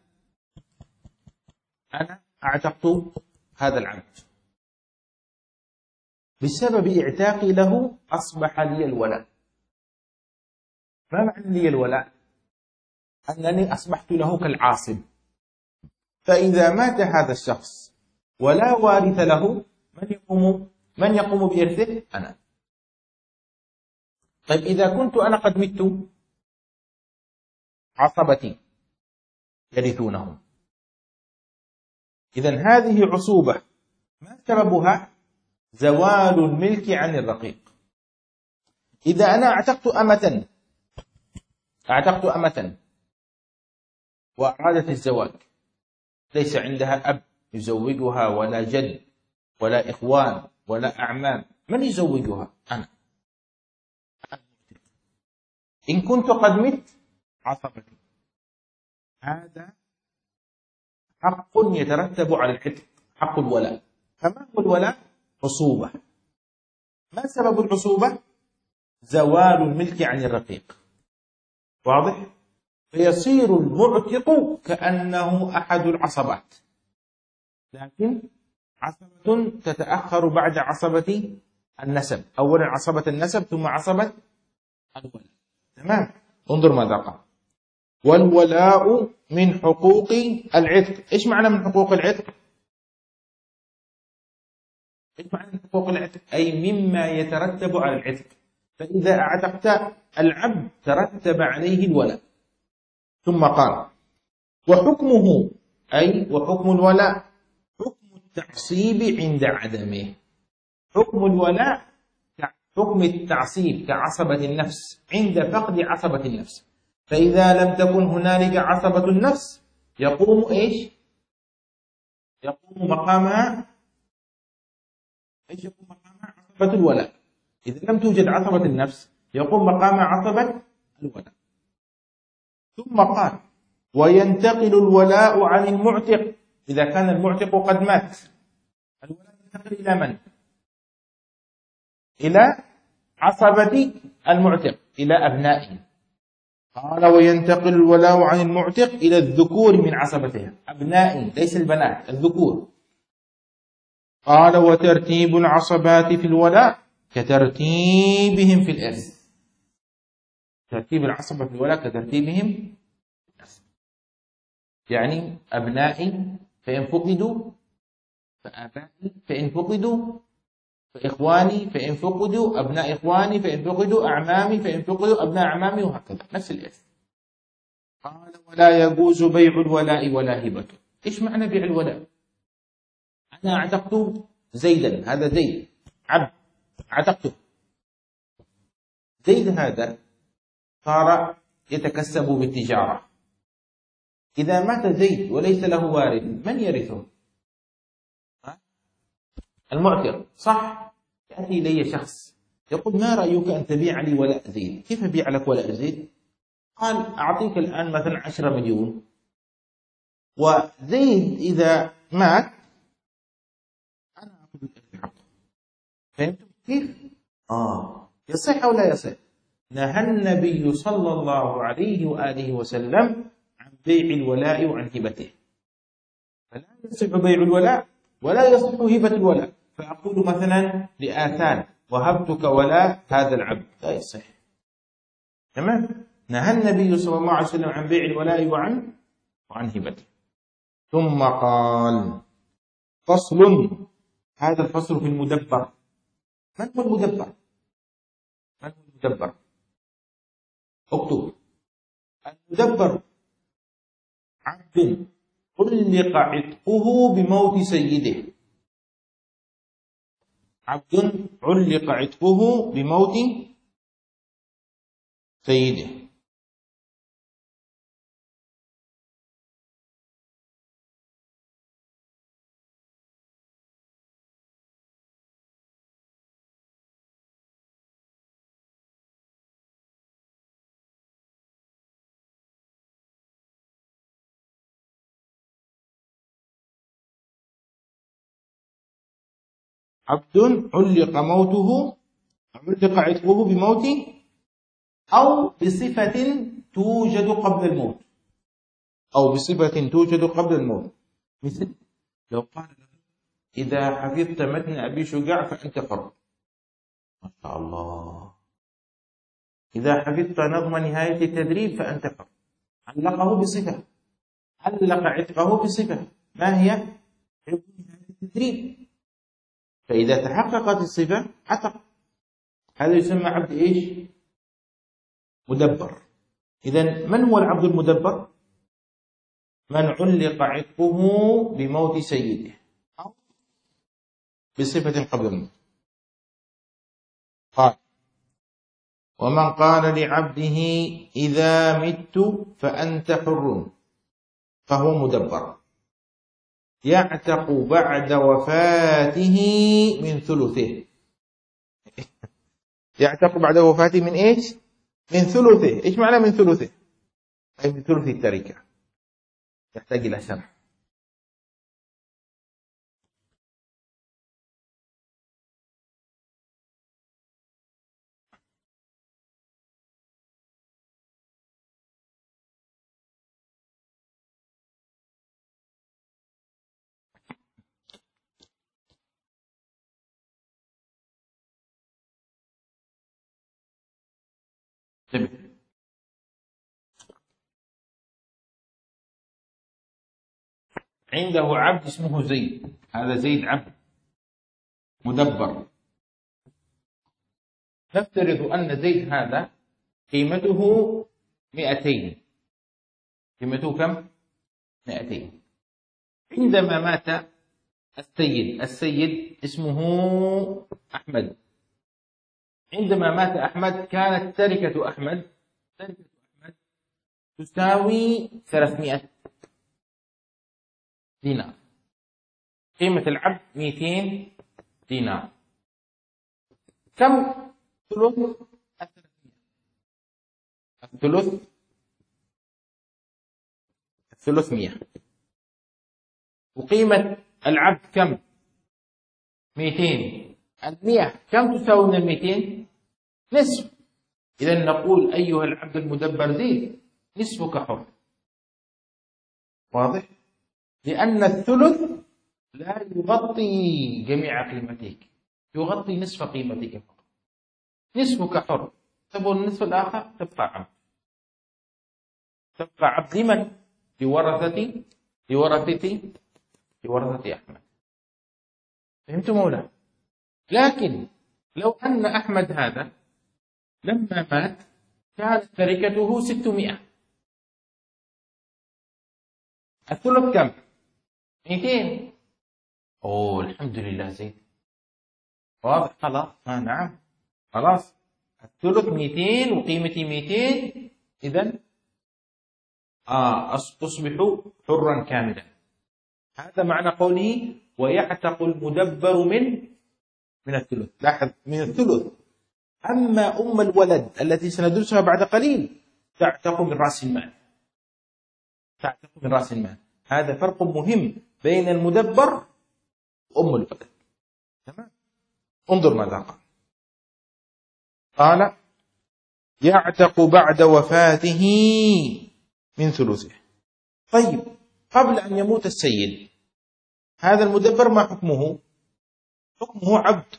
أعتقت هذا العبد، بسبب إعتاقي له أصبح لي الولاء. ما معنى لي الولاء؟ أنني أصبحت له كالعاصب. فإذا مات هذا الشخص ولا وارث له، من يقوم بإرثه؟ أنا. طيب إذا كنت أنا قد مت، عصبتي يرثونه. إذن هذه عصوبة، ما سببها؟ زوال الملك عن الرقيق. إذا أنا أعتقت أمة وأرادت الزواج، ليس عندها أب يزوجها ولا جد ولا إخوان ولا أعمام، من يزوجها؟ أنا. إن كنت قد مت، عصبتي. هذا حق يترتب على العتق، حق الولاء. فما هو الولاء؟ عصوبة. ما سبب العصوبة؟ زوال الملك عن الرقيق. واضح؟ فيصير المعتق كأنه أحد العصبات، لكن عصبة تتأخر بعد عصبة النسب. أولا عصبة النسب ثم عصبة الولاء. تمام؟ انظر ماذا قال: والولاء من حقوق العتق. إيش معنى من حقوق العتق؟ إيش معنى من حقوق العتق؟ أي مما يترتب على العتق. فإذا اعتقت العبد ترتب عليه الولاء. ثم قال: وحكمه، أي وحكم الولاء، حكم التعصيب عند عدمه. حكم الولاء حكم التعصيب كعصبة النفس عند فقد عصبة النفس. فإذا لم تكن هنالك عصبة النفس يقوم إيش؟ يقوم مقامها إيش؟ يقوم مقامها عصبة الولاء. إذا لم توجد عصبة النفس يقوم مقامها عصبة الولاء. ثم قال: وينتقل الولاء عن المعتق. إذا كان المعتق قد مات الولاء ينتقل إلى من؟ إلى عصبة المعتق، إلى أبنائه. قال: وينتقل الولاء عن المعتق إلى الذكور من عصبته، أبنائه ليس البنات، الذكور. قال: وترتيب العصبات في الولاء كترتيبهم في الإرث. ترتيب العصبة في الولاء كترتيبهم في الإرث، يعني أبنائي فإن فقدوا فآبائي فإن فقدوا فإخواني فإن فقدوا أبناء إخواني فإن فقدوا أعمامي فإن فقدوا أبناء أعمامي، وهكذا نفس الإرث. قال: ولا يجوز بيع الولاء ولا هبته. إيش معنى بيع الولاء؟ أنا اعتقت زيدا، هذا زيد عبد اعتقته. زيد هذا صار يتكسب بالتجارة. إذا مات زيد وليس له وارث من يرثه؟ المعتق، صح؟ يأتي إلي شخص يقول: ما رأيك أن تبيع لي ولاء زيد؟ كيف أبيع لك ولاء زيد؟ قال: أعطيك الآن مثلا 10 مليون، وزيد إذا مات أنا أخذ الإرث حقه. فهمتم كيف؟ يصح أو لا يصح؟ نهى النبي صلى الله عليه وآله وسلم عن بيع الولاء وعن هبته. فلا يصح بيع الولاء ولا يصح هبة الولاء. فأقول مثلا لآثان: وهبتك ولاء هذا العبد، لا يصح. تمام؟ نهى النبي صلى الله عليه وسلم عن بيع الولاء وعن هبته. ثم قال: فصل. هذا الفصل في المدبر. من هو المدبر؟ من هو المدبر؟ اكتب: المدبر عبد علق عتقه بموت سيده. عبد علق عتقه بموت سيده. عبد علق عتقه بموت أو بصفة توجد قبل الموت، أو بصفة توجد قبل الموت. مثل لو قال له: إذا حفظت متن أبي شجاع فأنت حر. ما شاء الله. إذا حفظت نظم نهاية التدريب فأنت حر. علقه بصفة، علق عتقه بصفة، ما هي؟ حفظ نهاية التدريب. فإذا تحققت الصفة عتق. هذا يسمى عبد إيش؟ مدبر. إذن من هو العبد المدبر؟ من علق عتقه بموت سيده أو بصفة قبل الموت. قال: ومن قال لعبده إذا مت فأنت حر فهو مدبر، يعتق بعد وفاته من ثلثه. يعتق بعد وفاته من إيش؟ من ثلثه. إيش معنى من ثلثه؟ أي من ثلث التركة. يحتاج إلى شرح. انتبه. عنده عبد اسمه زيد، هذا زيد عبد مدبر. نفترض أن زيد هذا قيمته 200. قيمته كم؟ 200. عندما مات السيد اسمه أحمد. عندما مات أحمد كانت تركة أحمد تساوي 300 دينار. قيمة العبد 200 دينار. كم ثلث الثلث 100. وقيمة العبد كم؟ 200. 100 كم تساوي من 200؟ نصف. إذا نقول أيها العبد المدبر زيد نصفك حر. واضح؟ لأن الثلث لا يغطي جميع قيمتك، يغطي نصف قيمتك فقط. نصفك حر. تبغى النصف الآخر تبقى عبد. تبقى عبد لمن؟ لورثة أحمد. فهمتم مولا؟ لكن لو أن أحمد هذا لما مات كانت تركته 600. الثلث كم؟ 200. أوه الحمد لله زيد. واضح؟ خلاص. نعم خلاص. الثلث 200 وقيمتي 200. إذن أصبح حرا كاملا. هذا معنى قوله ويعتق المدبر من الثلث. لاحظ من الثلث. أما أم الولد التي سندرسها بعد قليل تعتق من رأس المال. هذا فرق مهم بين المدبر وأم الولد. تمام. انظر ماذا قال يعتق بعد وفاته من ثلثه. طيب قبل أن يموت السيد هذا المدبر ما حكمه؟ حكمه عبد.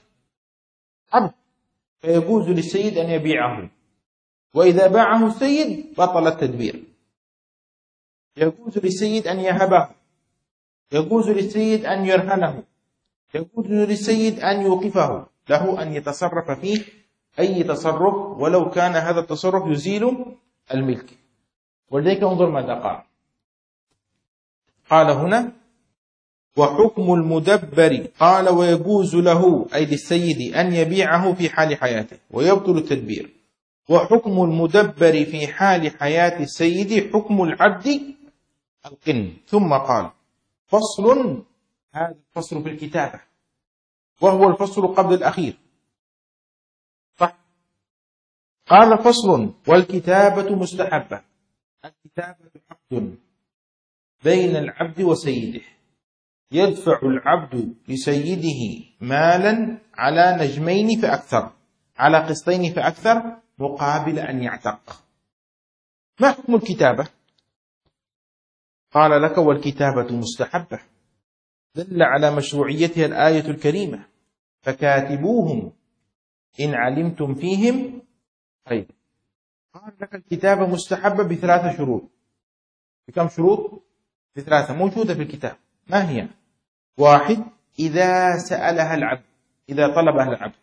فيجوز للسيد أن يبيعه، وإذا باعه السيد بطل التدبير. يجوز للسيد أن يهبه، يجوز للسيد أن يرهنه، يجوز للسيد أن يوقفه، له أن يتصرف فيه أي تصرف ولو كان هذا التصرف يزيل الملك. ولذلك انظر ماذا قال هنا وحكم المدبر. قال ويجوز له أي للسيد أن يبيعه في حال حياته ويبطل التدبير. وحكم المدبر في حال حياة السيد حكم العبد القن. ثم قال فصل. هذا الفصل في الكتابة وهو الفصل قبل الأخير. صح؟ قال فصل والكتابة مستحبة. الكتابة عقد بين العبد وسيده. يدفع العبد لسيده مالا على نجمين فأكثر، على قسطين فأكثر، مقابل أن يعتق. ما حكم الكتابة؟ قال لك والكتابة مستحبة. دل على مشروعيتها الآية الكريمة فكاتبوهم إن علمتم فيهم خير. قال لك الكتابة مستحبة ب3 شروط. بكم شروط؟ ب3 موجودة في الكتاب. ما هي؟ 1 إذا سألها العبد، إذا طلبها العبد.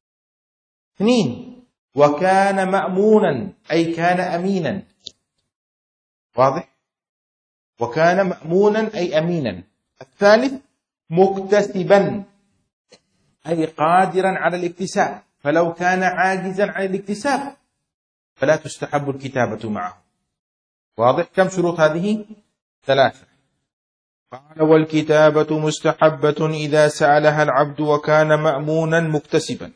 2 وكان مأمونا أي كان أمينا. واضح؟ وكان مأمونا أي أمينا. 3 مكتسبا أي قادرا على الاكتساب، فلو كان عاجزا عن الاكتساب فلا تستحب الكتابة معه. واضح؟ كم شروط هذه؟ 3. قال والكتابة مستحبة إذا سألها العبد وكان مأمونا مكتسبا.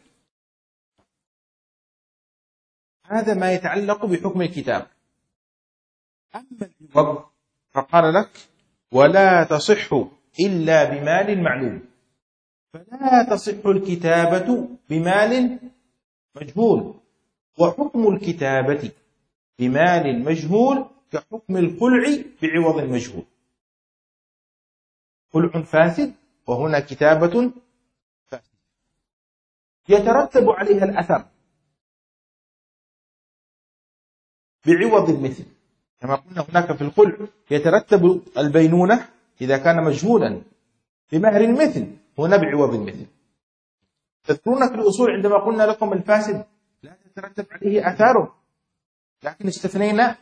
هذا ما يتعلق بحكم الكتاب. أما العوض فقال لك ولا تصح إلا بمال معلوم. فلا تصح الكتابة بمال مجهول. وحكم الكتابة بمال مجهول كحكم الخلع بعوض مجهول. خلع فاسد وهنا كتابة فاسد يترتب عليها الأثر. بعوض المثل، كما قلنا هناك في الخلع يترتب البينونة إذا كان مجهولا بمهر المثل، هنا بعوض المثل. تذكرون في الأصول عندما قلنا لكم الفاسد لا تترتب عليه آثاره، لكن استثنينا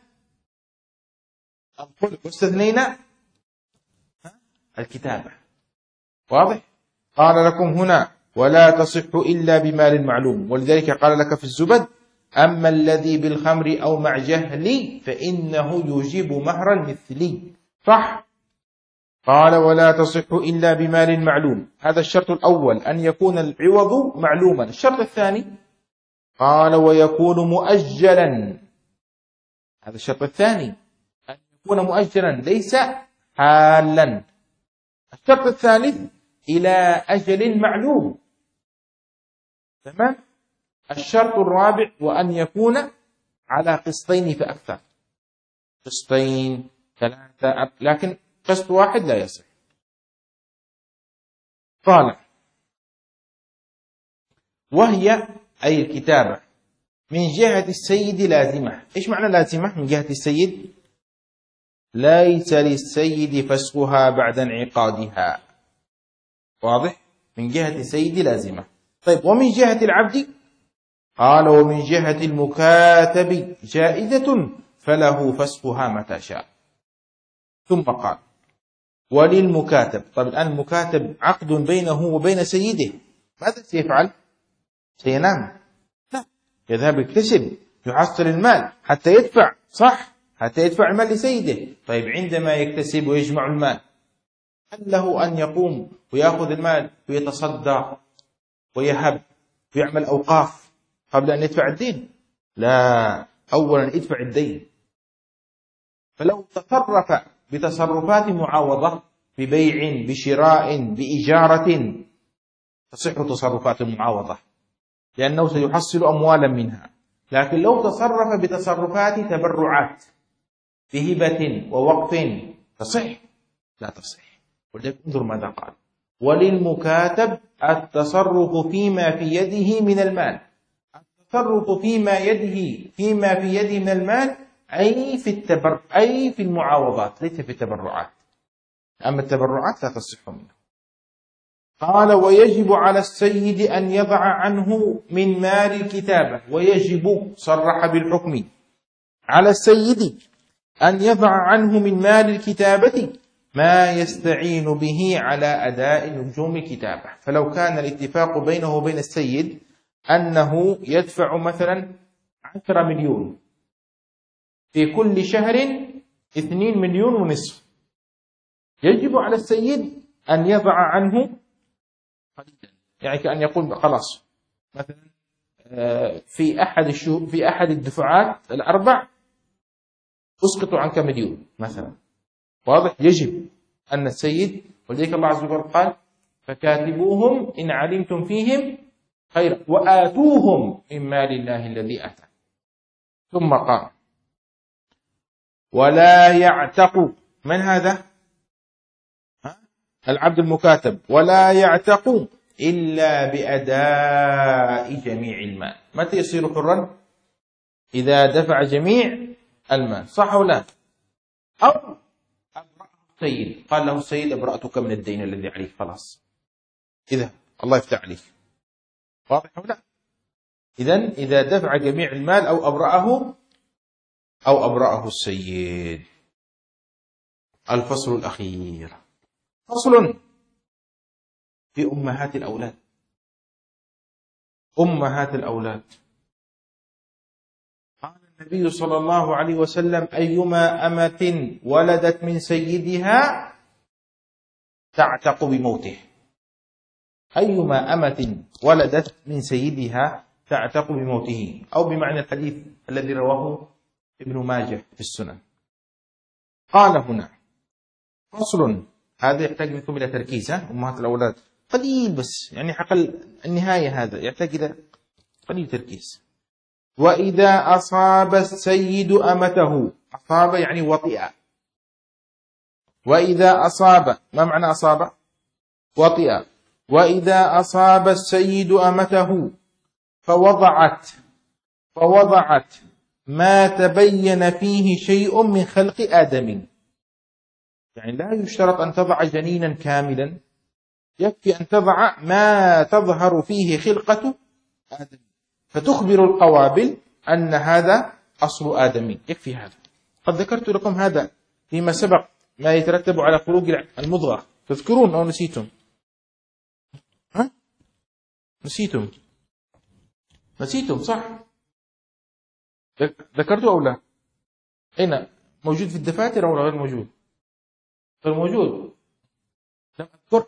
الخلع واستثنينا الكتابة. واضح؟ قال لكم هنا ولا تصح إلا بمال معلوم، ولذلك قال لك في الزبد أما الذي بالخمر أو مع جهل فإنه يجيب مهر المثلي. صح؟ قال ولا تصح إلا بمال معلوم، هذا الشرط الأول أن يكون العوض معلوما. الشرط الثاني قال ويكون مؤجلا، هذا الشرط الثاني أن يكون مؤجلا ليس حالا. الشرط الثالث إلى أجل معلوم. تمام؟ الشرط الرابع وأن يكون على قسطين فأكثر، قسطين 3، لكن قسط واحد لا يصح. قال وهي أي الكتابة من جهة السيد لازمة. إيش معنى لازمة من جهة السيد؟ ليس للسيد فسخها بعد انعقادها. واضح؟ من جهة السيد لازمة. طيب ومن جهة العبد؟ قال ومن جهة المكاتب جائزة فله فسخها متى شاء. ثم قال وللمكاتب. طيب الآن المكاتب عقد بينه وبين سيده، ماذا سيفعل؟ سينام؟ لا، يذهب يكتسب يحصل المال حتى يدفع، صح؟ حتى يدفع المال لسيده. طيب عندما يكتسب ويجمع المال هل له أن يقوم ويأخذ المال ويتصدى ويهب ويعمل أوقاف قبل أن يدفع الدين؟ لا، أولا يدفع الدين. فلو تصرف بتصرفات معاوضة ببيع بشراء بإجارة تصح تصرفات المعاوضة لأنه سيحصل أموالا منها. لكن لو تصرف بتصرفات تبرعات بهبة ووقف تصح؟ لا تصح. ولذلك انظر ماذا قال وللمكاتب التصرف فيما في يده من المال. التصرف فيما في يده من المال أي في المعاوضات، ليس في التبرعات. أما التبرعات لا تصح منه. قال ويجب على السيد أن يضع عنه من مال الكتابة. ويجب صرح بالحكم على السيد أن يضع عنه من مال الكتابة ما يستعين به على أداء نجوم الكتابة. فلو كان الاتفاق بينه وبين السيد أنه يدفع مثلا 10 مليون في كل شهر 2 مليون ونصف، يجب على السيد أن يضع عنه قليلا، يعني كأن يقول خلاص مثلا في أحد الدفعات الأربع أسقط عنك مليون مثلا. واضح؟ يجب أن السيد، ولذلك الله عز وجل قال فكاتبوهم إن علمتم فيهم خيرا وآتوهم من مال الله الذي آتاكم. ثم قال ولا يعتق. من هذا؟ العبد المكاتب. ولا يعتق إلا بأداء جميع المال. متى يصير حرا؟ إذا دفع جميع المال، صح ولا لا؟ أو أبرأه السيد، قال له السيد أبرأتك من الدين الذي عليك، خلاص إذا الله يفتح عليك. واضح ولا لا؟ إذن إذا دفع جميع المال أو أبرأه السيد. الفصل الأخير فصل في أمهات الأولاد. أمهات الأولاد. قال النبي صلى الله عليه وسلم أيما أمة ولدت من سيدها تعتق بموته. أيما أمة ولدت من سيدها تعتق بموته، أو بمعنى الحديث الذي رواه ابن ماجه في السنن. قال هنا فصل، هذا يحتاج منكم إلى تركيز. أمهات الأولاد قليل بس، يعني حق النهاية هذا يحتاج إلى قليل تركيز. وإذا أصاب السيد أمته، أصاب يعني وطئ. وإذا أصاب، ما معنى أصاب؟ وطئ. وإذا أصاب السيد أمته فوضعت ما تبين فيه شيء من خلق آدم. يعني لا يشترط أن تضع جنينا كاملا، يكفي أن تضع ما تظهر فيه خلقة آدم، فتخبر القوابل أن هذا أصل آدم، يكفي هذا. قد ذكرت لكم هذا فيما سبق، ما يترتب على خروج المضغة، تذكرون أو نسيتم؟ ها؟ نسيتم صح؟ ذكرته أو لا؟ أين موجود في الدفاتر أو غير موجود؟ غير موجود. لم أذكر.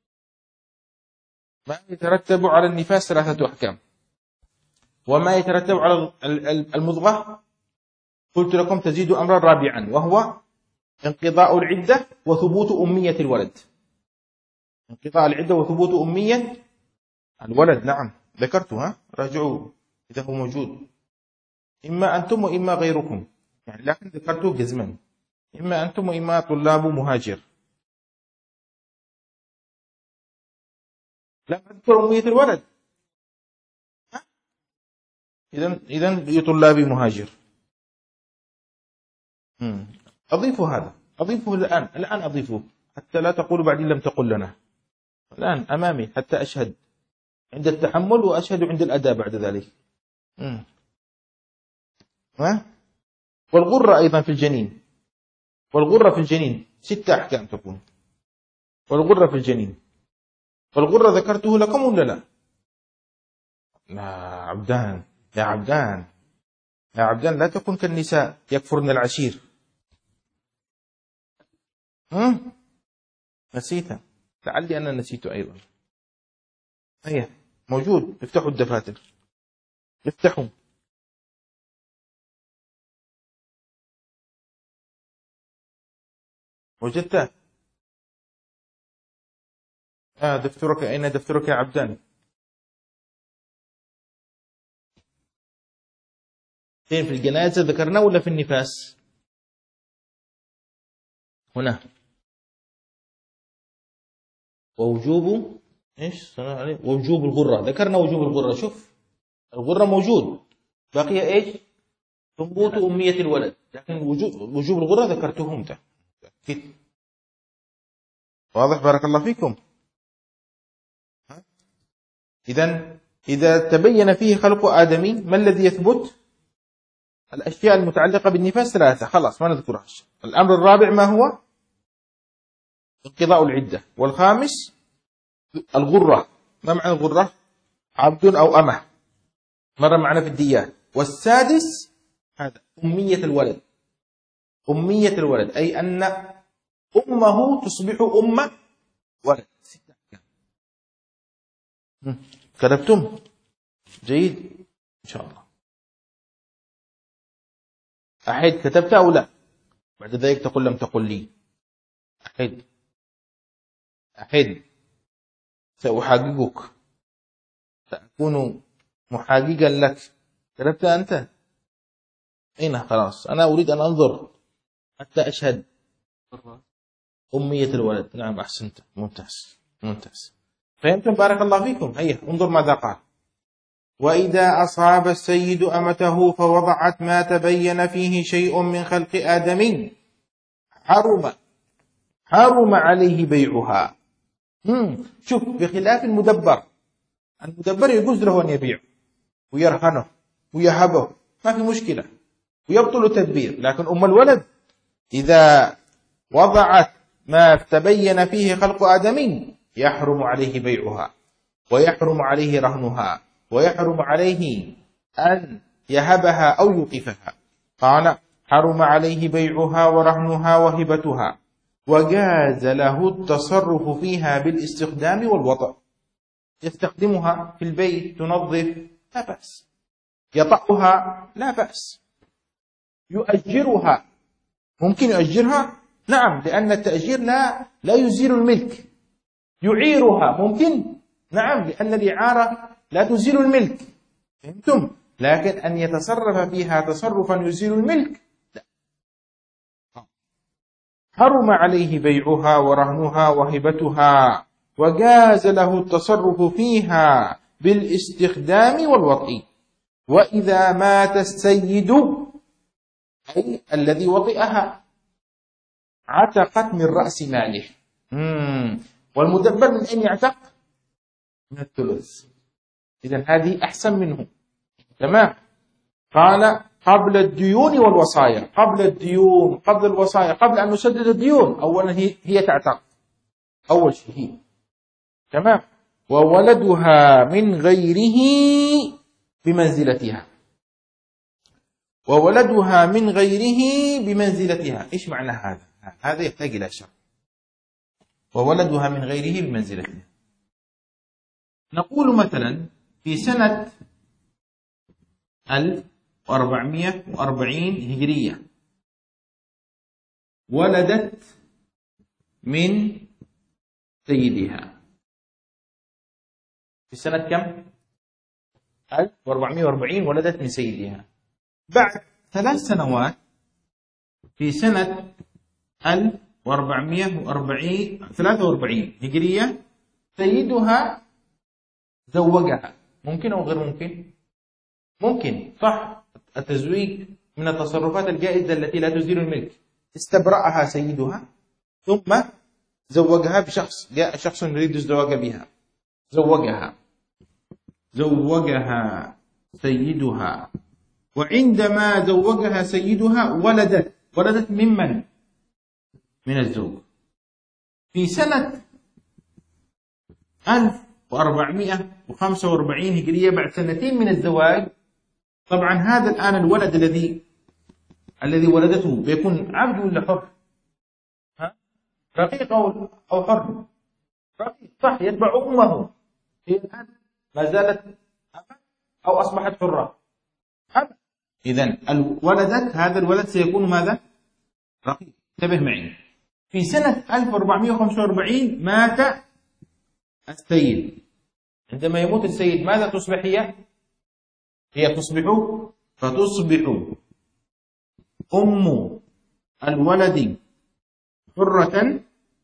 ما يترتب على النفاس 3 أحكام، وما يترتب على المضغة قلت لكم تزيد أمرا رابعا، وهو انقضاء العدة وثبوت أمية الولد. انقضاء العدة وثبوت أمية الولد، نعم ذكرتها، راجعوا إذا هو موجود، إما أنتم وإما غيركم، يعني لكن ذكرته جزما، إما أنتم وإما طلاب مهاجر. لا أذكر أمية الولد، إذن طلابي مهاجر. أضيف هذا، أضيفه الآن أضيفه، حتى لا تقولوا بعدين لم تقل لنا. الآن أمامي حتى أشهد عند التحمل وأشهد عند الأداء بعد ذلك. والغرة أيضا في الجنين، والغرة في الجنين 6 أحكام تكون، والغرة في الجنين. والغرة ذكرته لكم ولا لا؟ لا عبدان، يا عبدان، يا عبدان، لا تكن كالنساء يكفرن العشير. نسيتها، لعلي أنا نسيت أيضا. هي موجود، افتحوا الدفاتر، افتحوا. وجدته؟ دفترك أين؟ دفترك يا عبدان؟ فين؟ في الجنازة ذكرنا ولا في النفاس؟ هنا. ووجوب ايش؟ ووجوب الغرة، ذكرنا وجوب الغرة، شوف الغرة موجود، بقي ايش؟ ثبوت أمية الولد، لكن وجوب الغرة ذكرته انت. واضح؟ بارك الله فيكم. إذا تبين فيه خلق آدمي، ما الذي يثبت؟ الأشياء المتعلقة بالنفاس 3، خلاص ما نذكرهاش. الأمر الرابع ما هو؟ انقضاء العدة. والخامس الغرة. ما معنى الغرة؟ عبد أو أمة، مر معنا في الديات. والسادس هذا أمية الولد. أمية الولد أي أن أمه تصبح أم ولد. 6 أحكام. كتبتم؟ جيد إن شاء الله. أحد كتبت أو لا؟ بعد ذلك تقول لم تقل لي. أحد سأحققك، سأكون محققا لك. كتبت أنت؟ أين؟ خلاص أنا أريد أن أنظر حتى أشهد. أمية الولد، نعم أحسنت، ممتاز. فهمتم؟ بارك الله فيكم. هيا انظر ماذا قال: وإذا أصاب السيد أمته فوضعت ما تبين فيه شيء من خلق آدم حرم عليه بيعها. شوف، بخلاف المدبر يجوز له أن يبيع ويرهنه ويهبه، ما في مشكلة ويبطل التدبير. لكن أم الولد إذا وضعت ما تبين فيه خلق آدم يحرم عليه بيعها، ويحرم عليه رهنها، ويحرم عليه أن يهبها أو يوقفها. قال: حرم عليه بيعها ورهنها وهبتها، وجاز له التصرف فيها بالاستخدام والوضع. يستخدمها في البيت، تنظف، لا بأس. يطأها، لا بأس. يؤجرها، ممكن يؤجرها، نعم، لأن التأجير لا يزيل الملك. يعيرها، ممكن، نعم، لأن الإعارة لا تزيل الملك. فهمتم؟ لكن أن يتصرف فيها تصرفا يزيل الملك لا. حرم عليه بيعها ورهنها وهبتها، وجاز له التصرف فيها بالاستخدام والوطء. وإذا مات السيد أي الذي وطئها عتقت من رأس ماله. والمدبر من أين يعتق؟ من الثلث. إذن هذه أحسن منه. تمام. قال قبل الديون والوصايا. قبل الديون، قبل الوصايا، قبل أن نسدد الديون، أولا هي تعتق أول شيء. تمام. وولدها من غيره بمنزلتها. وولدها من غيره بمنزلتها. إيش معنى هذا؟ هذا يحتاج إلى شرح. وولدها من غيره بمنزلتها. نقول مثلا في سنة 1440 هجرية ولدت من سيدها. في سنة كم؟ 1440 ولدت من سيدها. بعد 3 سنوات في سنة 1443 هجرية سيدها زوجها. ممكن أو غير ممكن؟ ممكن، صح. التزويج من التصرفات الجائزة التي لا تزيل الملك. استبرأها سيدها ثم زوجها بشخص. جاء شخص يريد الزواج بها، زوجها سيدها. وعندما زوجها سيدها ولدت ممن؟ من الزوج. في سنة 1445 هجرية بعد 2 من الزواج، طبعا هذا الآن الولد الذي ولدته بيكون عبد ولا حر؟ رقيق أو حر؟ رقيق، صح. يتبع أمه. هي الآن ما زالت أمة أو أصبحت حرة؟ أمة. إذن ولدت، هذا الولد سيكون ماذا؟ رقيق. انتبه معي. في سنة 1445 مات السيد. عندما يموت السيد ماذا تصبح هي؟ فتصبح أم الولد حرة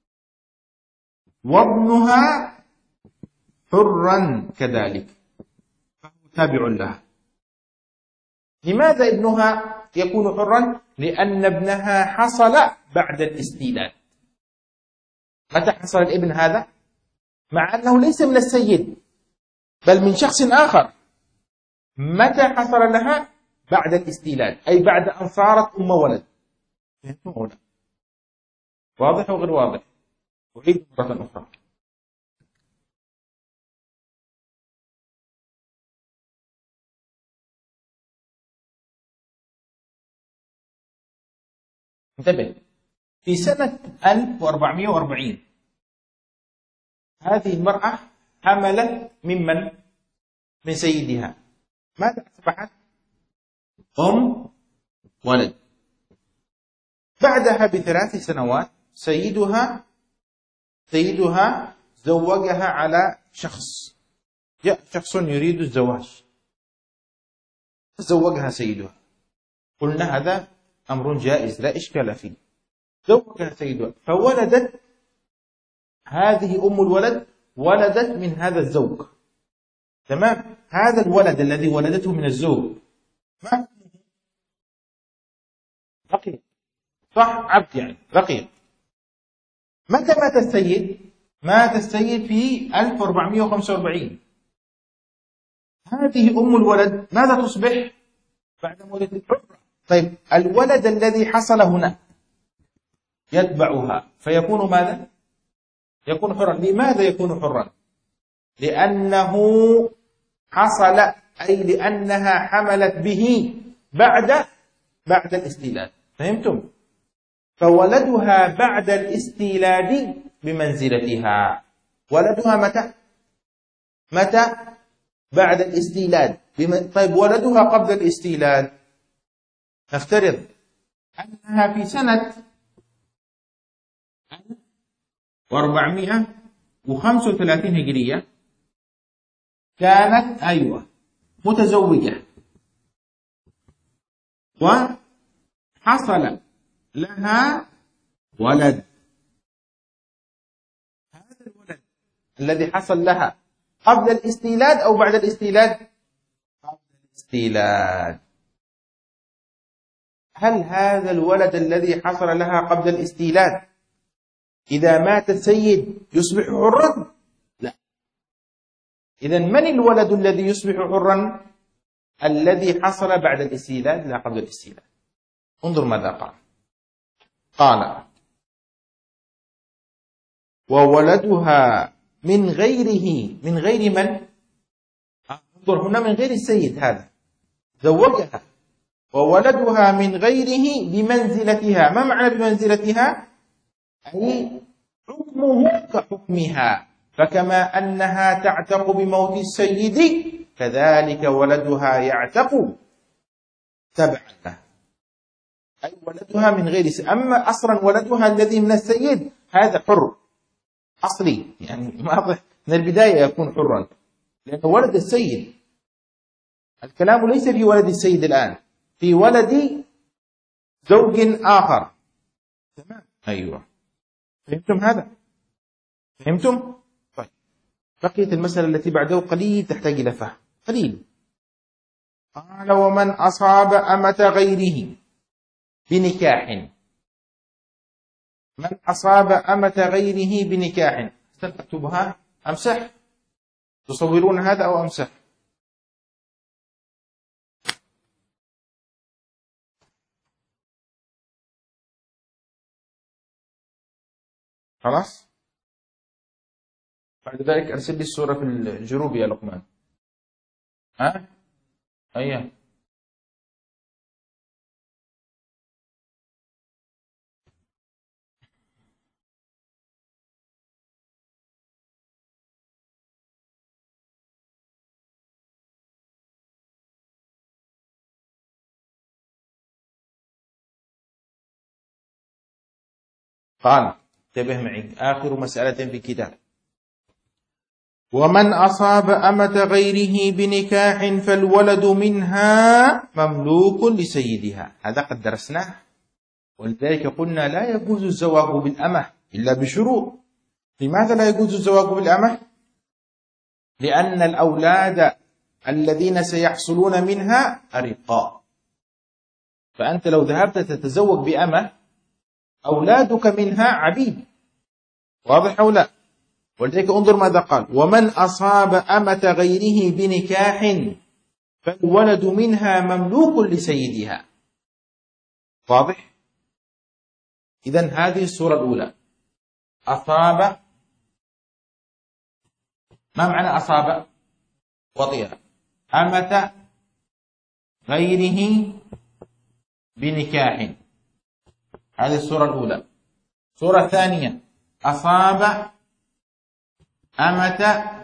وابنها حرا كذلك، فهو تابع لها. لماذا ابنها يكون حرا؟ لأن ابنها حصل بعد الاستيلاد. متى حصل الابن هذا؟ مع أنه ليس من السيد بل من شخص آخر. متى حصل لها؟ بعد الاستيلاد، أي بعد أن صارت أم ولد. فهمتم هنا؟ واضح أو غير واضح؟ أعيد مرة أخرى. انتبه. في سنة 1440 هذه المرأة حملت ممن؟ من سيدها. ماذا أصبحت؟ أم ولد. بعدها ب3 سنوات سيدها زوجها على شخص. جاء شخص يريد الزواج، زوجها سيدها. قلنا هذا أمر جائز لا إشكال فيه. زوجها سيدها فولدت. هذه أم الولد ولدت من هذا الزوج. تمام. هذا الولد الذي ولدته من الزوج ما رقيق، صح. عبد يعني رقيق. متى مات السيد؟ مات السيد في 1445. هذه أم الولد ماذا تصبح بعد مولد الحرة؟ طيب الولد الذي حصل هنا يتبعها فيكون ماذا؟ يكون حرا. لماذا يكون حرا؟ لأنه حصل، أي لأنها حملت به بعد الاستيلاد. فهمتم؟ فولدها بعد الاستيلاد بمنزلتها. ولدها متى؟ بعد الاستيلاد. طيب ولدها قبل الاستيلاد، نفترض أنها في سنة 1435 هجرية كانت متزوجة وحصل لها ولد. هذا الولد الذي حصل لها قبل الاستيلاد أو بعد الاستيلاد؟ قبل الاستيلاد. هل هذا الولد الذي حصل لها قبل الاستيلاد إذا مات السيد يصبح حرا؟ لا. إذن من الولد الذي يصبح حرا؟ الذي حصل بعد الاستيلاد لا قبل الاستيلاد. انظر ماذا قال. قال وولدها من غيره، من غير من؟ انظر هنا من غير السيد، هذا زوجها، وولدها من غيره بمنزلتها. ما معنى بمنزلتها؟ أي حكمه كحكمها، فكما أنها تعتق بموت السيد كذلك ولدها يعتق تبعا له، أي ولدها من غير سيد. أما أصلا ولدها الذي من السيد هذا حر أصلي، يعني واضح من البداية يكون حرا لأنه ولد السيد. الكلام ليس في ولد السيد الآن، في ولد زوج آخر. تمام. أيوة، فهمتم هذا؟ فهمتم؟ طيب، بقيت المسألة التي بعده قليل تحتاج إلى فهم قليل. قال ومن أصاب أمة غيره بنكاح، من أصاب أمة غيره بنكاح، سأكتبها أمسح؟ تصورون هذا أو أمسح؟ خلاص؟ بعد ذلك أرسل لي الصورة في الجروب يا لقمان. ها؟ أيه. قال انتبه معي، آخر مسألة في الكتاب. ومن أصاب أمة غيره بنكاح فالولد منها مملوك لسيدها. هذا قد درسناه، ولذلك قلنا لا يجوز الزواج بالأمة إلا بشروط. لماذا لا يجوز الزواج بالأمة؟ لأن الأولاد الذين سيحصلون منها أرقاء، فأنت لو ذهبت تتزوج بأمة أولادك منها عبيد. واضح أو لا؟ ولذلك انظر ماذا قال. ومن أصاب أمة غيره بنكاح فالولد منها مملوك لسيدها. واضح؟ إذن هذه الصورة الأولى. أصاب، ما معنى أصاب؟ وطئ أمة غيره بنكاح، هذه الصورة الأولى. الصورة الثانية أصاب أمة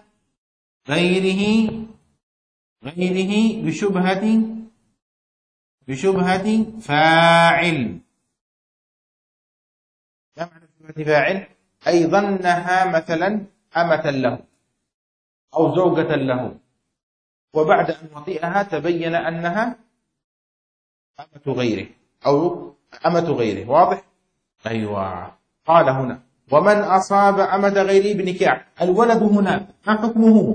غيره بشبهة فاعل. ما معنى بشبهة فاعل؟ أي ظنها مثلا أمة له أو زوجة له، وبعد أن وطئها تبين أنها أمة غيره أو أمة غيره. واضح؟ أيوة. قال هنا ومن أصاب أمة غيره بنكاح، الولد هنا ما حكمه؟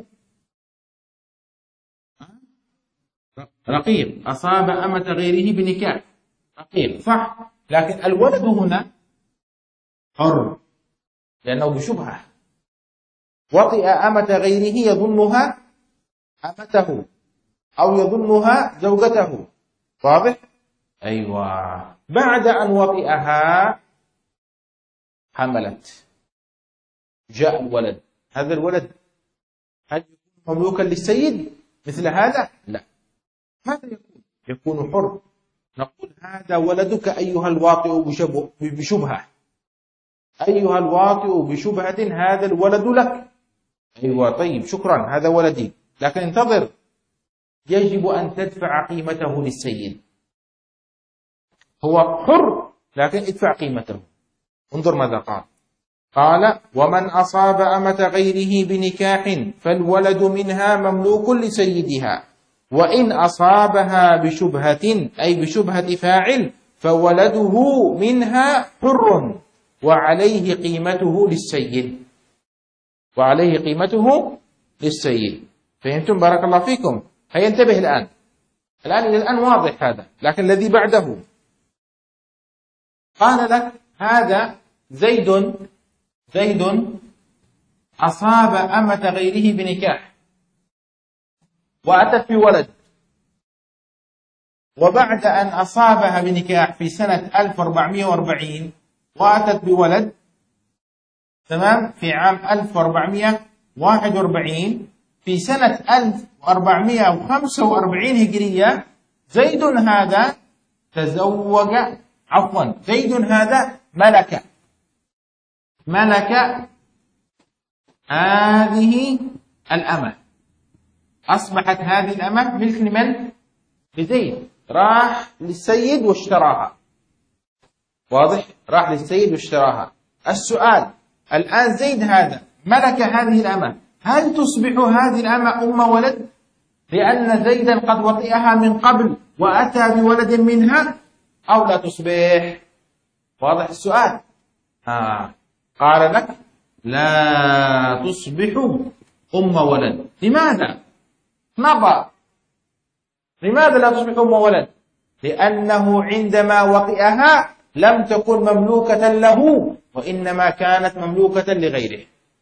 رقيق. أصاب أمة غيره بنكاح رقيق، صح؟ لكن الولد هنا حر لأنه بشبهة. وطئ أمة غيره يظنها أمته أو يظنها زوجته. واضح؟ أيوة. بعد أن وطئها حملت، جاء الولد. هذا الولد هل يكون مملوكا للسيد مثل هذا؟ لا. ماذا يكون؟ يكون حر. نقول هذا ولدك أيها الواطئ بشبهة، أيها الواطئ بشبهة، هذا الولد لك. أيوة، طيب شكرا، هذا ولدي، لكن انتظر، يجب أن تدفع قيمته للسيد. هو حر لكن ادفع قيمته. انظر ماذا قال. قال ومن أصاب أمة غيره بنكاح فالولد منها مملوك لسيدها، وإن أصابها بشبهة أي بشبهة فاعل فولده منها حر وعليه قيمته للسيد، وعليه قيمته للسيد. فهمتم؟ بارك الله فيكم. هيا انتبه الآن. الآن واضح هذا، لكن الذي بعده قال لك هذا زيد أصاب أمة غيره بنكاح وأتت بولد، وبعد أن أصابها بنكاح في سنة 1440 وأتت بولد، تمام، في عام 1441 في سنة 1445 هجرية زيد هذا تزوج، عفوا زيد هذا ملك هذه الأمة، أصبحت هذه الأمة ملك لمن؟ لزيد، راح للسيد واشتراها. واضح؟ راح للسيد واشتراها. السؤال الآن زيد هذا ملك هذه الأمة، هل تصبح هذه الأمة أم ولد؟ لأن زيدا قد وطئها من قبل وأتى بولد منها، أو لا تصبح؟ واضح السؤال؟ قال لك لا تصبح أم ولد. لماذا؟ نظر، لماذا لا تصبح أم ولد؟ لأنه عندما وطئها لم تكن مملوكة له، وإنما كانت مملوكة لغيره.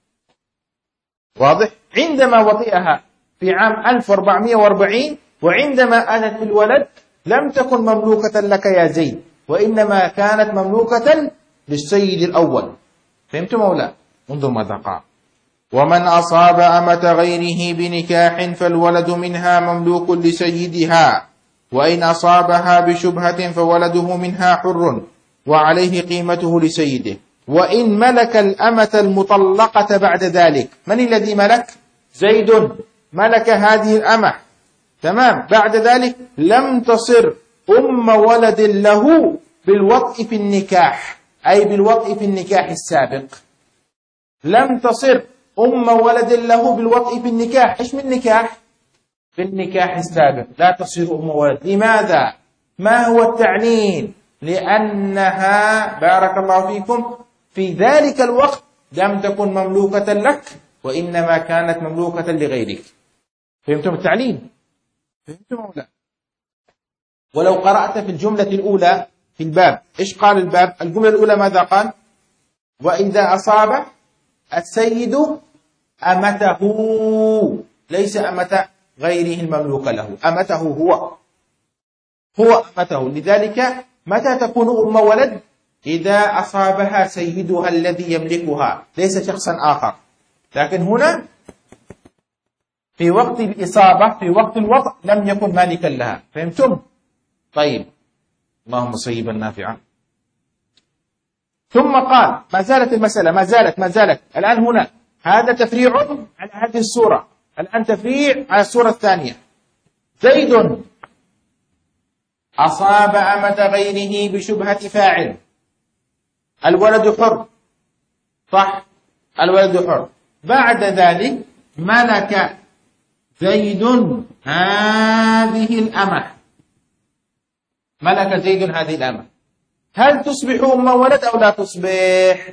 واضح؟ عندما وطئها في عام 1440 وعندما أتت الولد لم تكن مملوكة لك يا زيد، وإنما كانت مملوكة للسيد الأول. فهمتم أو لا؟ انظر ماذا قال: ومن أصاب أمة غيره بنكاح فالولد منها مملوك لسيدها، وإن أصابها بشبهة فولده منها حر وعليه قيمته لسيده. وإن ملك الأمة المطلقة بعد ذلك، من الذي ملك؟ زيد ملك هذه الأمة، تمام، بعد ذلك لم تصر أم ولد له بالوطء في النكاح، أي بالوطء في النكاح السابق. لم تصر أم ولد له بالوطء في النكاح. إيش من نكاح؟ في النكاح السابق لا تصير أم ولد. لماذا؟ ما هو التعليل؟ لأنها بارك الله فيكم في ذلك الوقت لم تكن مملوكة لك، وإنما كانت مملوكة لغيرك. فهمتم التعليل؟ فهمتم أو لا؟ ولو قرأت في الجملة الأولى في الباب، إيش قال الباب؟ الجملة الأولى ماذا قال؟ وإذا أصاب السيد أمته، ليس أمة غيره المملوك له، أمته هو أمته. لذلك متى تكون أم ولد؟ إذا أصابها سيدها الذي يملكها، ليس شخصا آخر. لكن هنا في وقت الإصابة، في وقت الوضع، لم يكن مالكا لها. فهمتم؟ طيب، اللهم صيبا نافعا. ثم قال ما زالت المسألة، ما زالت الآن هنا هذا تفريع على هذه الصورة، الآن تفريع على الصورة الثانية. زيد أصاب أمة غيره بشبهة فاعل، الولد حر، صح، الولد حر. بعد ذلك ملك زيد هذه الأمة، ملك زيد هذه الأمة، هل تصبح أم ولد أو لا تصبح؟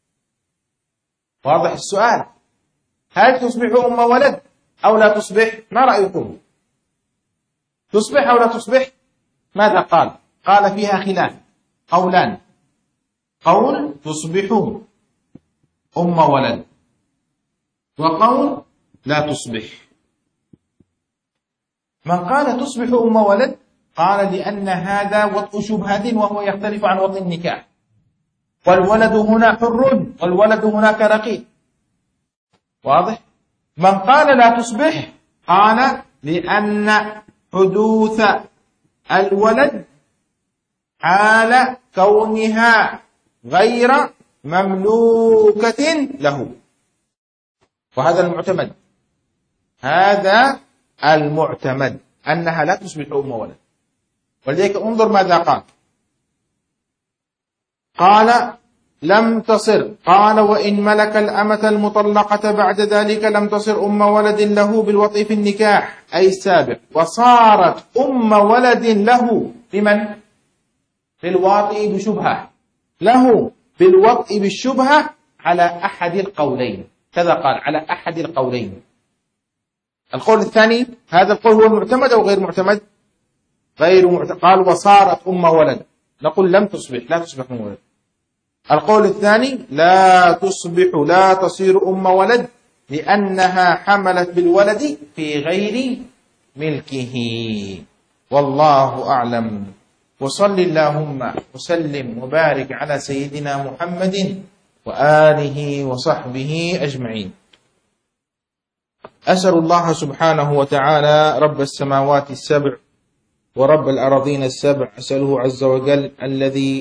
واضح السؤال؟ هل تصبح أم ولد أو لا تصبح؟ ما رأيكم؟ تصبح أو لا تصبح؟ ماذا قال؟ قال فيها خلاف، قولان، قول تصبح أم ولد، وقول لا تصبح. من قال تصبح أم ولد قال لأن هذا وطء شبهة، وهو يختلف عن وطء النكاح، والولد هنا حر والولد هناك رقيق. واضح؟ من قال لا تصبح قال لأن حدوث الولد حال كونها غير مملوكة له، وهذا المعتمد، هذا المعتمد أنها لا تصبح أم ولد. ولذلك انظر ماذا قال، قال لم تصر، قال وإن ملك الأمة المطلقة بعد ذلك لم تصر أم ولد له بالوطء في النكاح أي السابق، وصارت أم ولد له لمن؟ بالوطء بشبهة، له بالوطء بالشبهة على أحد القولين. كذا قال على أحد القولين. القول الثاني، هذا القول هو المعتمد أو غير معتمد؟ قال وصارت أم ولد، نقول لم تصبح، لا تصبح أم ولد. القول الثاني لا تصبح، لا تصير أم ولد، لأنها حملت بالولد في غير ملكه. والله أعلم. وصل اللهم وسلم وبارك على سيدنا محمد وآله وصحبه أجمعين. أسأل الله سبحانه وتعالى رب السماوات السبع ورب الأراضين السبع، أسأله عز وجل الذي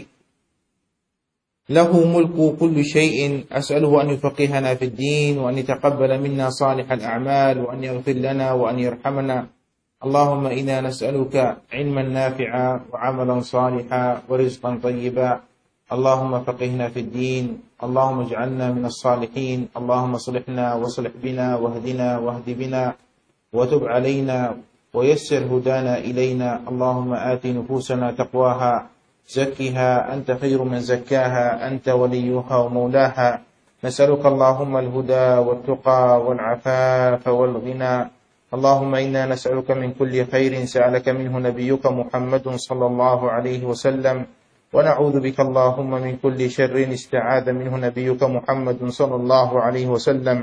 له ملك كل شيء، أسأله أن يفقهنا في الدين، وأن يتقبل منا صالح الأعمال، وأن يغفر لنا وأن يرحمنا. اللهم إنا نسألك علما نافعا وعملا صالحا ورزقا طيبا. اللهم فقهنا في الدين، اللهم اجعلنا من الصالحين. اللهم اصلحنا واصلح بنا واهدنا واهد بنا وتب علينا ويسر هدانا إلينا. اللهم آت نفوسنا تقواها، زكها أنت خير من زكاها، أنت وليها ومولاها. نسألك اللهم الهدى والتقى والعفاف والغنى. اللهم إنا نسألك من كل خير سألك منه نبيك محمد صلى الله عليه وسلم، ونعوذ بك اللهم من كل شر استعاذ منه نبيك محمد صلى الله عليه وسلم.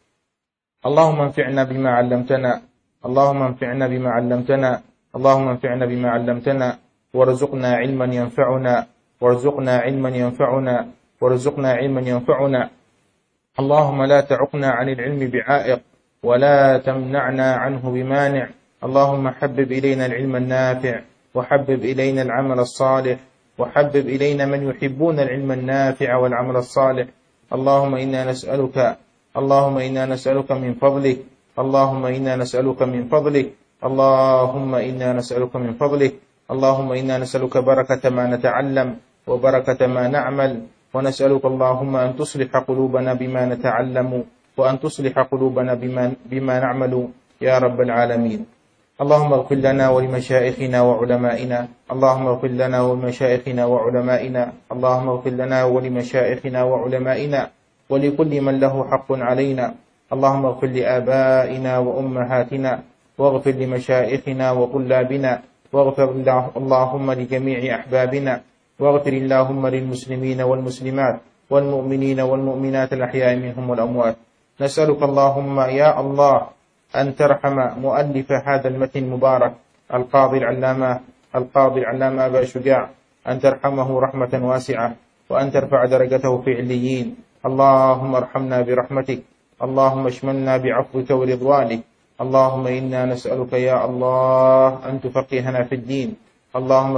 اللهم انفعنا بما علمتنا، اللهم انفعنا بما علمتنا، اللهم انفعنا بما علمتنا، وارزقنا علما ينفعنا، وارزقنا علما ينفعنا، وارزقنا علما ينفعنا. اللهم لا تعقنا عن العلم بعائق، ولا تمنعنا عنه بمانع. اللهم حبب إلينا العلم النافع، وحبب إلينا العمل الصالح، وحبب إلينا من يحبون العلم النافع والعمل الصالح. اللهم إنا نسألك، اللهم إنا نسألك من فضلك، اللهم إنا نسألك من فضلك، اللهم إنا نسألك من فضلك. اللهم إنا نسألك بركة ما نتعلم وبركة ما نعمل، ونسألك اللهم أن تصلح قلوبنا بما نتعلم، وأن تصلح قلوبنا بما نعمل يا رب العالمين. اللهم اغفر لنا ولمشائخنا وعلمائنا، اللهم اغفر لنا ولمشائخنا وعلمائنا، اللهم اغفر لنا ولمشائخنا وعلمائنا ولكل من له حق علينا. اللهم اغفر لآبائنا وأمهاتنا، واغفر لمشائخنا وطلابنا، واغفر اللهم لجميع أحبابنا، واغفر اللهم للمسلمين والمسلمات والمؤمنين والمؤمنات الأحياء منهم والأموات. نسألك اللهم يا الله أن ترحم مؤلف هذا المتن المبارك القاضي العلامة أبا شجاع، أن ترحمه رحمة واسعة، وأن ترفع درجته في عليين. اللهم ارحمنا برحمتك، اللهم اشملنا بعفوك ورضوانك. اللهم إنا نسألك يا الله أن تفقهنا في الدين. اللهم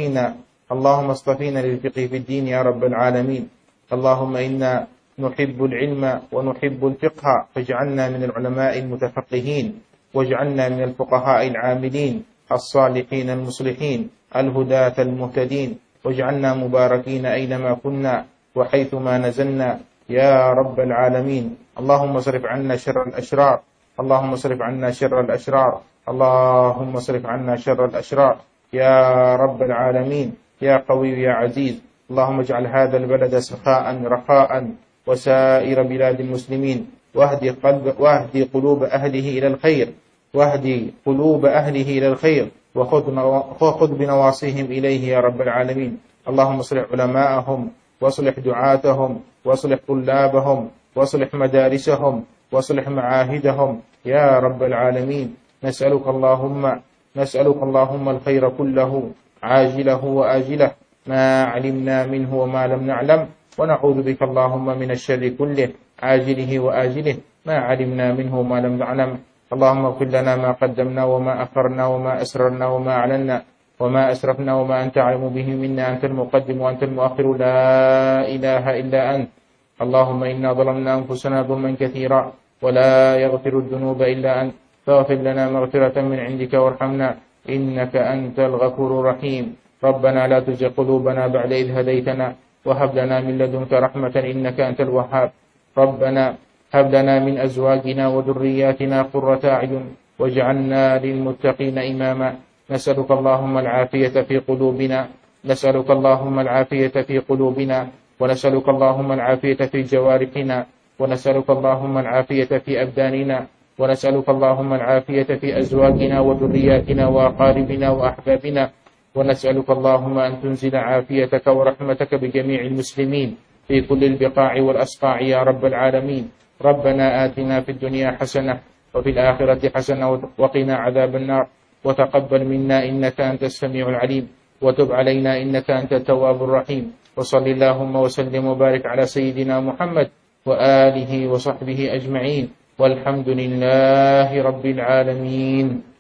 اصطفينا للفقه في الدين يا رب العالمين. اللهم إنا نحب العلم ونحب الفقه، فاجعلنا من العلماء المتفقهين، واجعلنا من الفقهاء العاملين الصالحين المصلحين الهداة المهتدين، واجعلنا مباركين أينما كنا وحيثما نزلنا يا رب العالمين. اللهم اصرف عنا شر الأشرار، اللهم اصرف عنا شر الأشرار، اللهم اصرف عنا شر الأشرار يا رب العالمين، يا قوي يا عزيز. اللهم اجعل هذا البلد سخاء رخاء وسائر بلاد المسلمين، واهدي قلوب أهله إلى الخير، واهدي قلوب أهله إلى الخير، وخذ بنواصيهم إليه يا رب العالمين. اللهم اصلح علماءهم، واصلح دعاتهم، واصلح طلابهم، واصلح مدارسهم، واصلح معاهدهم يا رب العالمين. نسألك اللهم الخير كله عاجله وآجله، ما علمنا منه وما لم نعلم، ونعوذ بك اللهم من الشر كله عاجله وآجله، ما علمنا منه وما لم نعلم. اللهم اغفر لنا ما قدمنا وما أخرنا وما أسررنا وما أعلنا وما أسرفنا وما أنت أعلم به منا، أنت المقدم وأنت المؤخر، لا إله إلا أنت. اللهم إنا ظلمنا أنفسنا ظلما كثيرا، ولا يغفر الذنوب إلا أنت، فاغفر لنا مغفرة من عندك وارحمنا، إنك أنت الغفور الرحيم. ربنا لا تزغ قلوبنا بعد إذ هديتنا، وهب لنا من لدنك رحمة إنك أنت الوهاب. ربنا هب لنا من أزواجنا وذرياتنا قرة أعين واجعلنا للمتقين إماما. نسألك اللهم العافية في قلوبنا، نسألك اللهم العافية في قلوبنا، ونسألك اللهم العافية في جوارحنا، ونسألك اللهم العافية في أبداننا، ونسألك اللهم العافية في أزواجنا وذرياتنا وأقاربنا وأحبابنا، ونسألك اللهم أن تنزل عافيتك ورحمتك بجميع المسلمين في كل البقاع والأصقاع يا رب العالمين. ربنا آتنا في الدنيا حسنة وفي الآخرة حسنة وقنا عذاب النار، وتقبل منا إنك أنت السميع العليم، وتب علينا إنك أنت التواب الرحيم. وصل اللهم وسلم وبارك على سيدنا محمد وآله وصحبه أجمعين، والحمد لله رب العالمين.